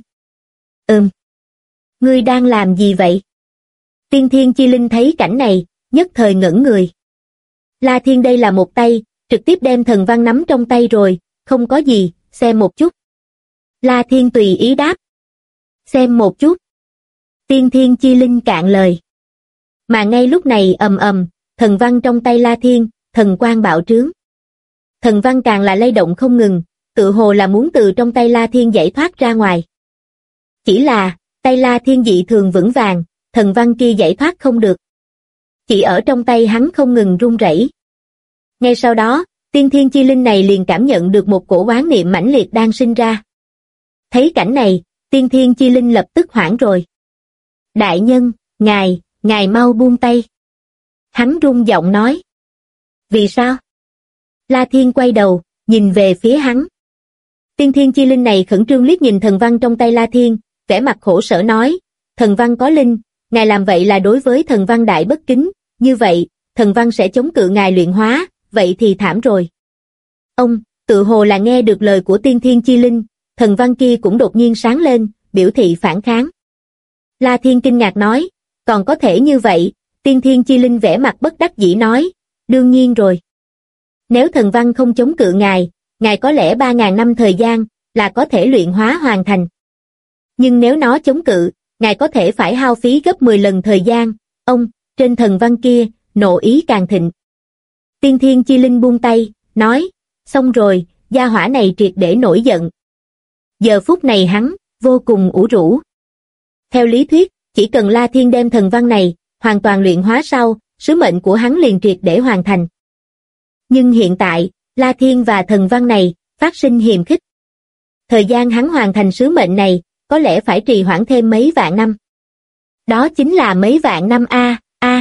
Ngươi đang làm gì vậy? Tiên thiên chi linh thấy cảnh này, nhất thời ngẩn người. La Thiên đây là một tay, trực tiếp đem thần văn nắm trong tay rồi, không có gì, xem một chút. La Thiên tùy ý đáp. Xem một chút. Tiên thiên chi linh cạn lời. Mà ngay lúc này thần văn trong tay La Thiên, thần quang bạo trướng. Thần văn càng là lay động không ngừng, tự hồ là muốn từ trong tay La Thiên giải thoát ra ngoài. Chỉ là, tay La Thiên dị thường vững vàng, thần văn kia giải thoát không được. Chỉ ở trong tay hắn không ngừng run rẩy. Ngay sau đó, tiên thiên chi linh này liền cảm nhận được một cổ oán niệm mãnh liệt đang sinh ra. Thấy cảnh này, tiên thiên chi linh lập tức hoảng rồi. Đại nhân, ngài mau buông tay. Hắn run giọng nói. Vì sao? La Thiên quay đầu, nhìn về phía hắn. Tiên thiên chi linh này khẩn trương liếc nhìn thần văn trong tay La Thiên, vẻ mặt khổ sở nói, thần văn có linh, ngài làm vậy là đối với thần văn đại bất kính, như vậy, thần văn sẽ chống cự ngài luyện hóa, vậy thì thảm rồi. Ông, tự hồ là nghe được lời của tiên thiên chi linh, thần văn kia cũng đột nhiên sáng lên, biểu thị phản kháng. La Thiên kinh ngạc nói, còn có thể như vậy, tiên thiên chi linh vẻ mặt bất đắc dĩ nói, đương nhiên rồi. Nếu thần văn không chống cự ngài có lẽ 3.000 năm thời gian, là có thể luyện hóa hoàn thành. Nhưng nếu nó chống cự, ngài có thể phải hao phí gấp 10 lần thời gian. Ông, trên thần văn kia, nộ ý càng thịnh. Tiên thiên chi linh buông tay, nói, xong rồi, gia hỏa này triệt để nổi giận. Giờ phút này hắn, vô cùng ủ rũ. Theo lý thuyết, chỉ cần La Thiên đem thần văn này, hoàn toàn luyện hóa sau, sứ mệnh của hắn liền triệt để hoàn thành. Nhưng hiện tại, La Thiên và thần văn này, phát sinh hiềm khích. Thời gian hắn hoàn thành sứ mệnh này, có lẽ phải trì hoãn thêm mấy vạn năm. Đó chính là mấy vạn năm a.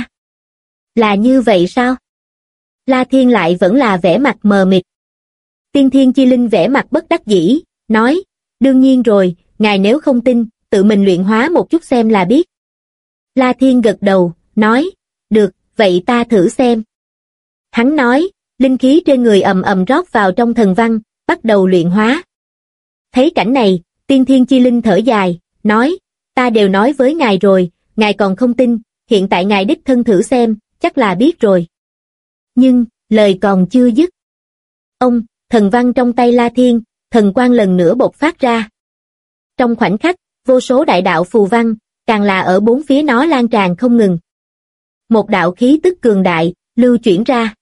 Là như vậy sao? La Thiên lại vẫn là vẻ mặt mờ mịt. Tiên thiên chi linh vẻ mặt bất đắc dĩ, nói, đương nhiên rồi, ngài nếu không tin, tự mình luyện hóa một chút xem là biết. La Thiên gật đầu, nói, được, vậy ta thử xem. Hắn nói, linh khí trên người ầm rót vào trong thần văn, bắt đầu luyện hóa. Thấy cảnh này, tiên thiên chi linh thở dài, nói, ta đều nói với ngài rồi, ngài còn không tin, hiện tại ngài đích thân thử xem, chắc là biết rồi. Nhưng, lời còn chưa dứt. Ông, thần văn trong tay La Thiên, thần quang lần nữa bộc phát ra. Trong khoảnh khắc, vô số đại đạo phù văn, càng là ở bốn phía nó lan tràn không ngừng. Một đạo khí tức cường đại, lưu chuyển ra.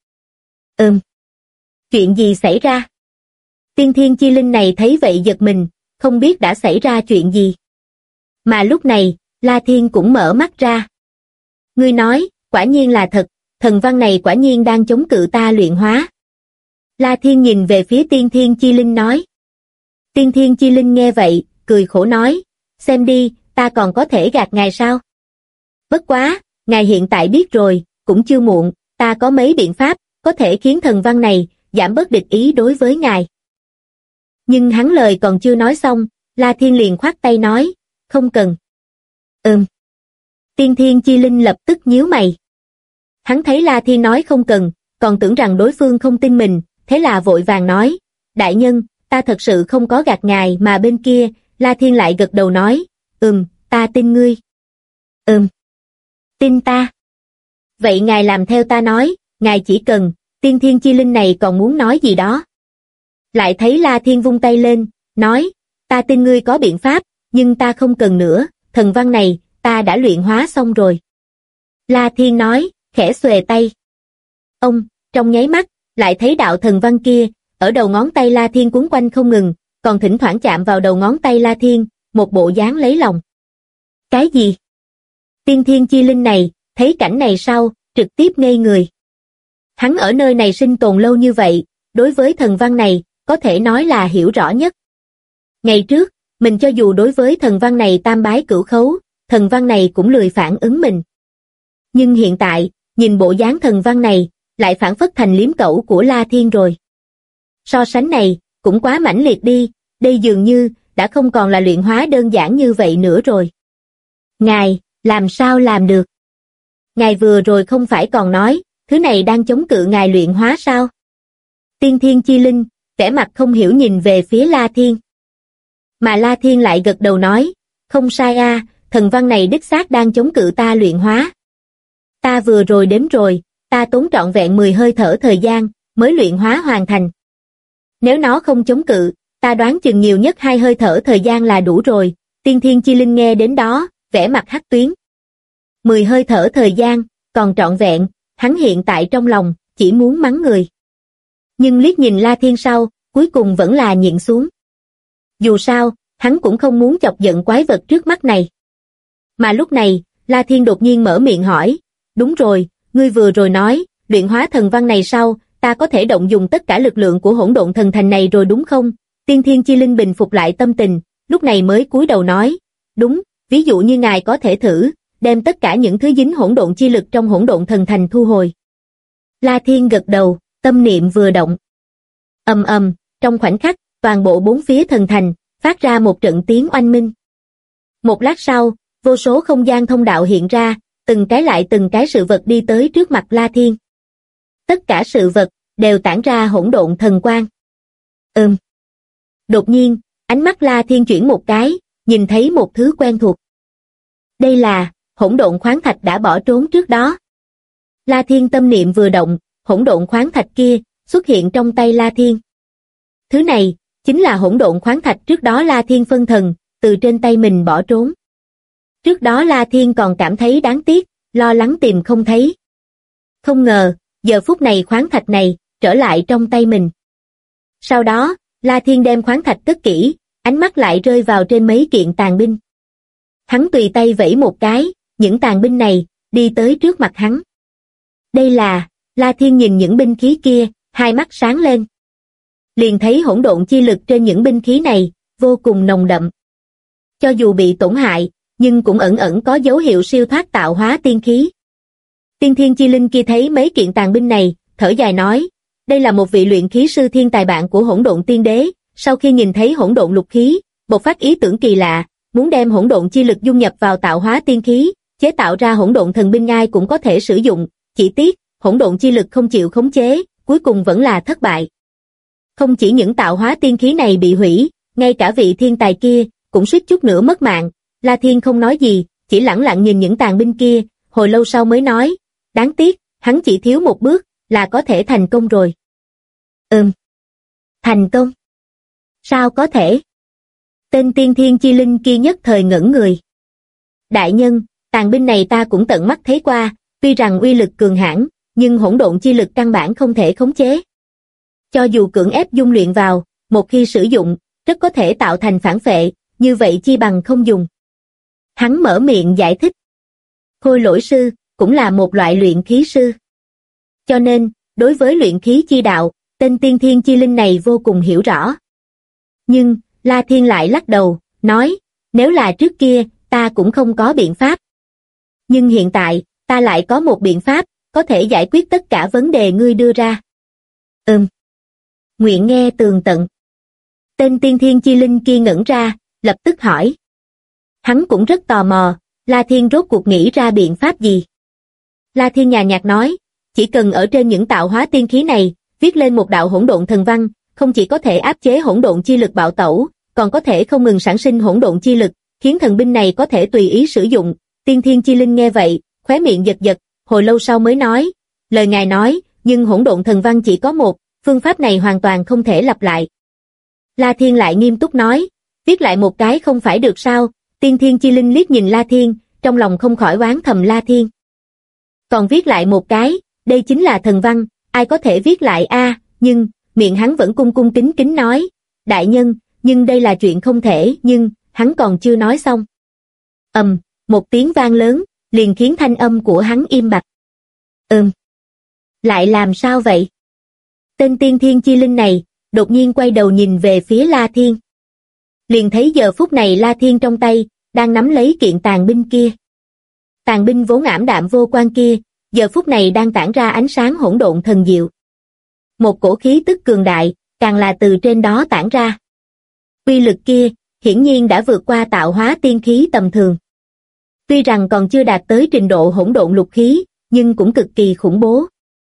Chuyện gì xảy ra? Tiên thiên chi linh này thấy vậy giật mình, không biết đã xảy ra chuyện gì. Mà lúc này, La Thiên cũng mở mắt ra. Ngươi nói, quả nhiên là thật, thần văn này quả nhiên đang chống cự ta luyện hóa. La Thiên nhìn về phía Tiên Thiên Chi Linh nói. Tiên Thiên Chi Linh nghe vậy, cười khổ nói, xem đi, ta còn có thể gạt ngài sao? Bất quá, ngài hiện tại biết rồi, cũng chưa muộn, ta có mấy biện pháp, có thể khiến thần văn này, giảm bớt địch ý đối với ngài. Nhưng hắn lời còn chưa nói xong, La Thiên liền khoát tay nói, không cần. Tiên Thiên Chi Linh lập tức nhíu mày. Hắn thấy La Thiên nói không cần, còn tưởng rằng đối phương không tin mình, thế là vội vàng nói, đại nhân, ta thật sự không có gạt ngài mà bên kia, La Thiên lại gật đầu nói, ta tin ngươi. Tin ta. Vậy ngài làm theo ta nói, ngài chỉ cần, Tiên Thiên Chi Linh này còn muốn nói gì đó. Lại thấy La Thiên vung tay lên, nói, ta tin ngươi có biện pháp, nhưng ta không cần nữa, thần văn này, ta đã luyện hóa xong rồi. La Thiên nói, khẽ xuề tay. Trong nháy mắt, lại thấy đạo thần văn kia, ở đầu ngón tay La Thiên cuốn quanh không ngừng, còn thỉnh thoảng chạm vào đầu ngón tay La Thiên, một bộ dáng lấy lòng. Cái gì? Tiên Thiên Chi Linh này, thấy cảnh này sau, trực tiếp ngây người. Hắn ở nơi này sinh tồn lâu như vậy, đối với thần văn này, có thể nói là hiểu rõ nhất. Ngày trước, mình cho dù đối với thần văn này tam bái cửu khấu, thần văn này cũng lười phản ứng mình. Nhưng hiện tại, nhìn bộ dáng thần văn này, lại phản phất thành liếm cẩu của La Thiên rồi. So sánh này, cũng quá mãnh liệt đi, đây dường như, đã không còn là luyện hóa đơn giản như vậy nữa rồi. Ngài, làm sao làm được? Ngài vừa rồi không phải còn nói, thứ này đang chống cự ngài luyện hóa sao? Tiên Thiên Chi Linh, vẻ mặt không hiểu nhìn về phía La Thiên. Mà La Thiên lại gật đầu nói, không sai a, thần văn này đích xác đang chống cự ta luyện hóa. Ta vừa rồi đếm rồi, ta tốn trọn vẹn 10 hơi thở thời gian, mới luyện hóa hoàn thành. Nếu nó không chống cự, ta đoán chừng nhiều nhất 2 hơi thở thời gian là đủ rồi. Tiên Thiên Chi Linh nghe đến đó, vẻ mặt hắc tuyến. 10 hơi thở thời gian, còn trọn vẹn, hắn hiện tại trong lòng, chỉ muốn mắng người. Nhưng liếc nhìn La Thiên sau, cuối cùng vẫn là nhịn xuống. Dù sao, hắn cũng không muốn chọc giận quái vật trước mắt này. Mà lúc này, La Thiên đột nhiên mở miệng hỏi, đúng rồi, ngươi vừa rồi nói, luyện hóa thần văn này sau, ta có thể động dùng tất cả lực lượng của hỗn độn thần thành này rồi đúng không? Tiên Thiên Chi Linh bình phục lại tâm tình, lúc này mới cúi đầu nói, đúng, ví dụ như ngài có thể thử, đem tất cả những thứ dính hỗn độn chi lực trong hỗn độn thần thành thu hồi. La Thiên gật đầu, tâm niệm vừa động. Trong khoảnh khắc, toàn bộ bốn phía thần thành, phát ra một trận tiếng oanh minh. Một lát sau, vô số không gian thông đạo hiện ra, từng cái lại từng cái sự vật đi tới trước mặt La Thiên. Tất cả sự vật, đều tản ra hỗn độn thần quang. Đột nhiên, ánh mắt La Thiên chuyển một cái, nhìn thấy một thứ quen thuộc. Đây là, hỗn độn khoáng thạch đã bỏ trốn trước đó. La Thiên tâm niệm vừa động, hỗn độn khoáng thạch kia, xuất hiện trong tay La Thiên. Thứ này, chính là hỗn độn khoáng thạch trước đó La Thiên phân thần, từ trên tay mình bỏ trốn. Trước đó La Thiên còn cảm thấy đáng tiếc, lo lắng tìm không thấy. Không ngờ, giờ phút này khoáng thạch này, trở lại trong tay mình. Sau đó, La Thiên đem khoáng thạch cất kỹ, ánh mắt lại rơi vào trên mấy kiện tàn binh. Hắn tùy tay vẫy một cái, những tàn binh này, đi tới trước mặt hắn. Đây là, La Thiên nhìn những binh khí kia, hai mắt sáng lên. Liền thấy hỗn độn chi lực trên những binh khí này, vô cùng nồng đậm. Cho dù bị tổn hại, nhưng cũng ẩn ẩn có dấu hiệu siêu thoát tạo hóa tiên khí. Tiên Thiên Chi Linh kia thấy mấy kiện tàn binh này, thở dài nói, đây là một vị luyện khí sư thiên tài bạn của hỗn độn tiên đế, sau khi nhìn thấy hỗn độn lục khí, bộc phát ý tưởng kỳ lạ, muốn đem hỗn độn chi lực dung nhập vào tạo hóa tiên khí, chế tạo ra hỗn độn thần binh ngai cũng có thể sử dụng, chỉ tiếc, hỗn độn chi lực không chịu khống chế, cuối cùng vẫn là thất bại. Không chỉ những tạo hóa tiên khí này bị hủy, ngay cả vị thiên tài kia, cũng suýt chút nữa mất mạng. La Thiên không nói gì, chỉ lẳng lặng nhìn những tàn binh kia, hồi lâu sau mới nói, đáng tiếc, hắn chỉ thiếu một bước, là có thể thành công rồi. Thành công? Sao có thể? Tên Tiên Thiên Chi Linh kia nhất thời ngẩn người. Đại nhân, tàn binh này ta cũng tận mắt thấy qua, tuy rằng uy lực cường hãn, nhưng hỗn độn chi lực căn bản không thể khống chế. Cho dù cưỡng ép dung luyện vào, một khi sử dụng, rất có thể tạo thành phản phệ, như vậy chi bằng không dùng. Hắn mở miệng giải thích. Khôi lỗi sư, cũng là một loại luyện khí sư. Cho nên, đối với luyện khí chi đạo, tên tiên thiên chi linh này vô cùng hiểu rõ. Nhưng, La Thiên lại lắc đầu, nói, nếu là trước kia, ta cũng không có biện pháp. Nhưng hiện tại, ta lại có một biện pháp, có thể giải quyết tất cả vấn đề ngươi đưa ra. Nguyện nghe tường tận. Tên tiên thiên chi linh kia ngẩn ra, lập tức hỏi. Hắn cũng rất tò mò, La Thiên rốt cuộc nghĩ ra biện pháp gì. La Thiên nhàn nhạt nói, chỉ cần ở trên những tạo hóa tiên khí này, viết lên một đạo hỗn độn thần văn, không chỉ có thể áp chế hỗn độn chi lực bạo tẩu, còn có thể không ngừng sản sinh hỗn độn chi lực, khiến thần binh này có thể tùy ý sử dụng. Tiên thiên chi linh nghe vậy, khóe miệng giật giật, hồi lâu sau mới nói, lời ngài nói, nhưng hỗn độn thần văn chỉ có một, phương pháp này hoàn toàn không thể lặp lại. La Thiên lại nghiêm túc nói, viết lại một cái không phải được sao? Tiên thiên chi linh liếc nhìn La Thiên, trong lòng không khỏi oán thầm La Thiên. Còn viết lại một cái, đây chính là thần văn, ai có thể viết lại a? Nhưng, miệng hắn vẫn cung cung kính kính nói, đại nhân, nhưng đây là chuyện không thể, nhưng, hắn còn chưa nói xong. Một tiếng vang lớn, liền khiến thanh âm của hắn im bặt. Lại làm sao vậy? Tên tiên thiên chi linh này, đột nhiên quay đầu nhìn về phía La Thiên. Liền thấy giờ phút này La Thiên trong tay, đang nắm lấy kiện tàn binh kia. Tàn binh vốn ảm đạm vô quan kia, giờ phút này đang tản ra ánh sáng hỗn độn thần diệu. Một cổ khí tức cường đại, càng là từ trên đó tản ra. Uy lực kia, hiển nhiên đã vượt qua tạo hóa tiên khí tầm thường. Tuy rằng còn chưa đạt tới trình độ hỗn độn lục khí, nhưng cũng cực kỳ khủng bố.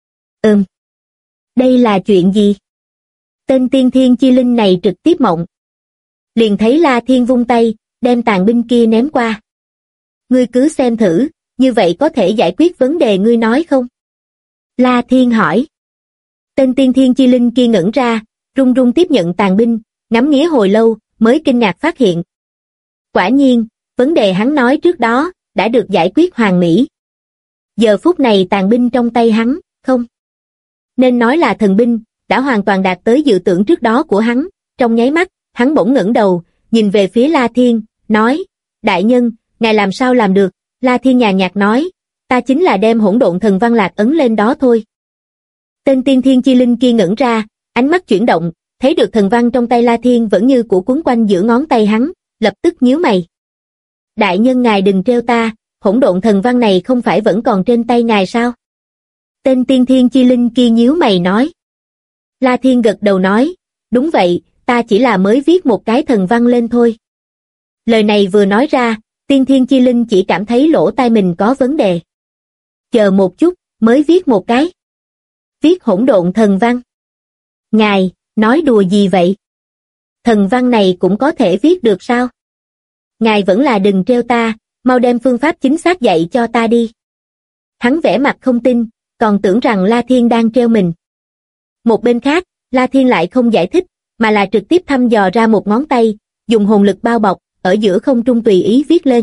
Đây là chuyện gì? Tên tiên thiên chi linh này trực tiếp mộng. Liền thấy La Thiên vung tay, đem tàn binh kia ném qua. Ngươi cứ xem thử, như vậy có thể giải quyết vấn đề ngươi nói không? La Thiên hỏi. Tên tiên thiên chi linh kia ngẩn ra, run run tiếp nhận tàn binh, ngắm nghía hồi lâu, mới kinh ngạc phát hiện. Quả nhiên, vấn đề hắn nói trước đó, đã được giải quyết hoàn mỹ. Giờ phút này tàn binh trong tay hắn, không nên nói là thần binh, đã hoàn toàn đạt tới dự tưởng trước đó của hắn. Trong nháy mắt, hắn bỗng ngẩng đầu, nhìn về phía La Thiên, nói, đại nhân, ngài làm sao làm được? La Thiên nhàn nhạt nói, ta chính là đem hỗn độn thần văn lạc ấn lên đó thôi. Tên tiên thiên chi linh kia ngẩn ra, ánh mắt chuyển động, thấy được thần văn trong tay La Thiên vẫn như của quấn quanh giữa ngón tay hắn, lập tức nhíu mày. Đại nhân ngài đừng trêu ta, hỗn độn thần văn này không phải vẫn còn trên tay ngài sao? Tên tiên thiên chi linh kia nhíu mày nói. La Thiên gật đầu nói, đúng vậy, ta chỉ là mới viết một cái thần văn lên thôi. Lời này vừa nói ra, tiên thiên chi linh chỉ cảm thấy lỗ tai mình có vấn đề. Chờ một chút, mới viết một cái. Viết hỗn độn thần văn. Ngài, nói đùa gì vậy? Thần văn này cũng có thể viết được sao? Ngài vẫn là đừng trêu ta, mau đem phương pháp chính xác dạy cho ta đi. Hắn vẻ mặt không tin, còn tưởng rằng La Thiên đang trêu mình. Một bên khác, La Thiên lại không giải thích, mà là trực tiếp thăm dò ra một ngón tay, dùng hồn lực bao bọc, ở giữa không trung tùy ý viết lên.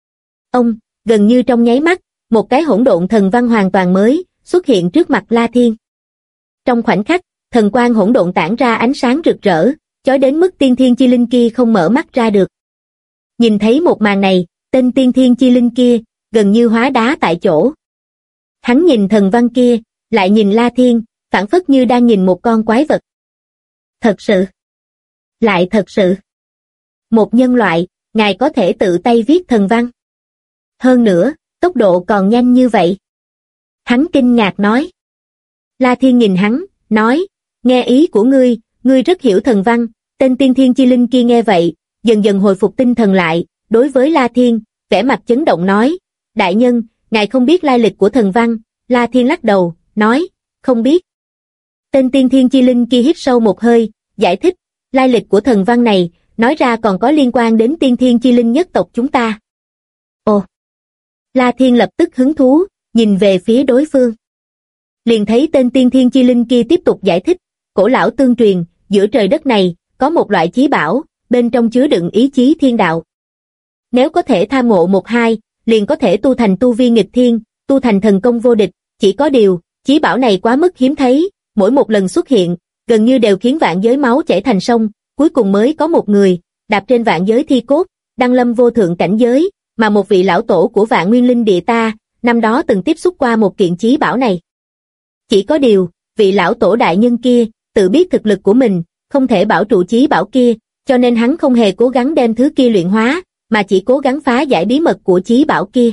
Gần như trong nháy mắt, một cái hỗn độn thần văn hoàn toàn mới, xuất hiện trước mặt La Thiên. Trong khoảnh khắc, thần quang hỗn độn tản ra ánh sáng rực rỡ, chói đến mức tiên thiên chi linh kia không mở mắt ra được. Nhìn thấy một màn này, tên tiên thiên chi linh kia, gần như hóa đá tại chỗ. Hắn nhìn thần văn kia, lại nhìn La Thiên, phảng phất như đang nhìn một con quái vật. Thật sự. Lại thật sự. Một nhân loại, ngài có thể tự tay viết thần văn. Hơn nữa, tốc độ còn nhanh như vậy. Hắn kinh ngạc nói. La Thiên nhìn hắn, nói, nghe ý của ngươi rất hiểu thần văn. Tên tiên thiên chi linh kia nghe vậy, dần dần hồi phục tinh thần lại, đối với La Thiên, vẻ mặt chấn động nói, đại nhân, ngài không biết lai lịch của thần văn. La Thiên lắc đầu, nói, không biết. Tên tiên thiên chi linh kia hít sâu một hơi, giải thích, lai lịch của thần văn này, nói ra còn có liên quan đến tiên thiên chi linh nhất tộc chúng ta. Ồ! La Thiên lập tức hứng thú, nhìn về phía đối phương. Liền thấy tên tiên thiên chi linh kia tiếp tục giải thích, cổ lão tương truyền, giữa trời đất này, có một loại chí bảo, bên trong chứa đựng ý chí thiên đạo. Nếu có thể tham ngộ một hai, liền có thể tu thành tu vi nghịch thiên, tu thành thần công vô địch, chỉ có điều, chí bảo này quá mức hiếm thấy, mỗi một lần xuất hiện, gần như đều khiến vạn giới máu chảy thành sông, cuối cùng mới có một người, đạp trên vạn giới thi cốt, đăng lâm vô thượng cảnh giới, mà một vị lão tổ của Vạn Nguyên Linh Địa ta, năm đó từng tiếp xúc qua một kiện chí bảo này. Chỉ có điều, vị lão tổ đại nhân kia, tự biết thực lực của mình, không thể bảo trụ chí bảo kia, cho nên hắn không hề cố gắng đem thứ kia luyện hóa, mà chỉ cố gắng phá giải bí mật của chí bảo kia.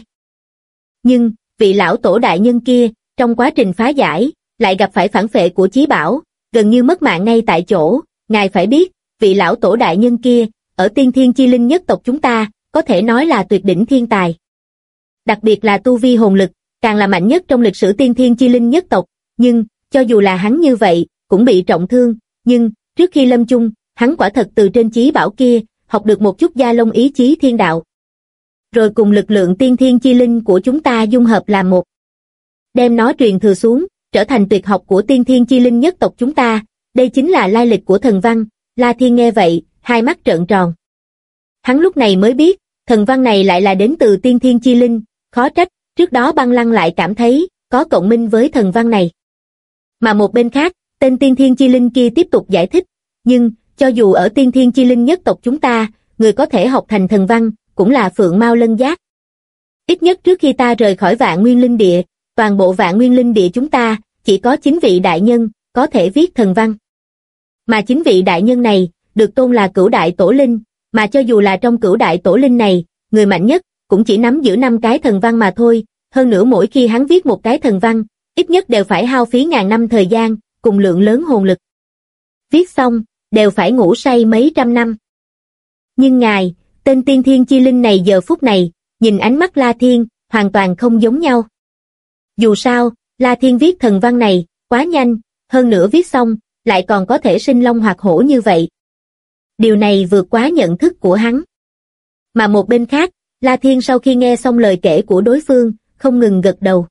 Nhưng, vị lão tổ đại nhân kia, trong quá trình phá giải, lại gặp phải phản phệ của chí bảo, gần như mất mạng ngay tại chỗ. Ngài phải biết, vị lão tổ đại nhân kia, ở Tiên Thiên Chi Linh nhất tộc chúng ta, có thể nói là tuyệt đỉnh thiên tài. Đặc biệt là tu vi hồn lực, càng là mạnh nhất trong lịch sử Tiên Thiên Chi Linh nhất tộc, nhưng, cho dù là hắn như vậy, cũng bị trọng thương, nhưng, trước khi lâm chung, hắn quả thật từ trên chí bảo kia, học được một chút gia long ý chí thiên đạo. Rồi cùng lực lượng Tiên Thiên Chi Linh của chúng ta dung hợp làm một. Đem nó truyền thừa xuống, trở thành tuyệt học của Tiên Thiên Chi Linh nhất tộc chúng ta, đây chính là lai lịch của thần văn. La Thiên nghe vậy, hai mắt trợn tròn. Hắn lúc này mới biết, thần văn này lại là đến từ Tiên Thiên Chi Linh, khó trách, trước đó Băng Lăng lại cảm thấy, có cộng minh với thần văn này. Mà một bên khác, tên Tiên Thiên Chi Linh kia tiếp tục giải thích, nhưng, cho dù ở Tiên Thiên Chi Linh nhất tộc chúng ta, người có thể học thành thần văn, cũng là Phượng Mao Lân Giác. Ít nhất trước khi ta rời khỏi Vạn Nguyên Linh Địa, toàn bộ Vạn Nguyên Linh Địa chúng ta, chỉ có 9 vị đại nhân, có thể viết thần văn. Mà 9 vị đại nhân này, được tôn là Cửu Đại Tổ Linh, mà cho dù là trong Cửu Đại Tổ Linh này, người mạnh nhất, cũng chỉ nắm giữ 5 cái thần văn mà thôi, hơn nữa mỗi khi hắn viết một cái thần văn, ít nhất đều phải hao phí ngàn năm thời gian, cùng lượng lớn hồn lực. Viết xong, đều phải ngủ say mấy trăm năm. Nhưng ngài, tên Tiên Thiên Chi Linh này giờ phút này, nhìn ánh mắt La Thiên, hoàn toàn không giống nhau. Dù sao, La Thiên viết thần văn này, quá nhanh, hơn nữa viết xong, lại còn có thể sinh long hoạt hổ như vậy. Điều này vượt quá nhận thức của hắn. Mà một bên khác, La Thiên sau khi nghe xong lời kể của đối phương, không ngừng gật đầu.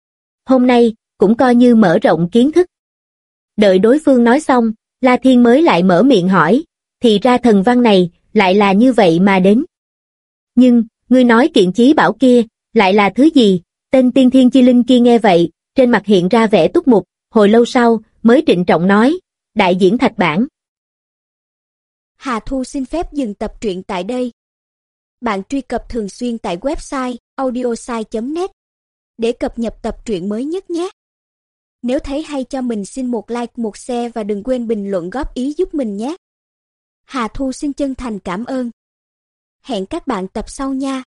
Hôm nay, cũng coi như mở rộng kiến thức. Đợi đối phương nói xong, La Thiên mới lại mở miệng hỏi, thì ra thần văn này, lại là như vậy mà đến. Nhưng, ngươi nói kiện chí bảo kia, lại là thứ gì? Tên Tiên Thiên Chi Linh kia nghe vậy, trên mặt hiện ra vẻ túc mục, hồi lâu sau, mới trịnh trọng nói, đại diễn thạch bản. Hà Thu xin phép dừng tập truyện tại đây. Bạn truy cập thường xuyên tại website audiosai.net để cập nhật tập truyện mới nhất nhé. Nếu thấy hay cho mình xin một like, một share và đừng quên bình luận góp ý giúp mình nhé. Hà Thu xin chân thành cảm ơn. Hẹn các bạn tập sau nha.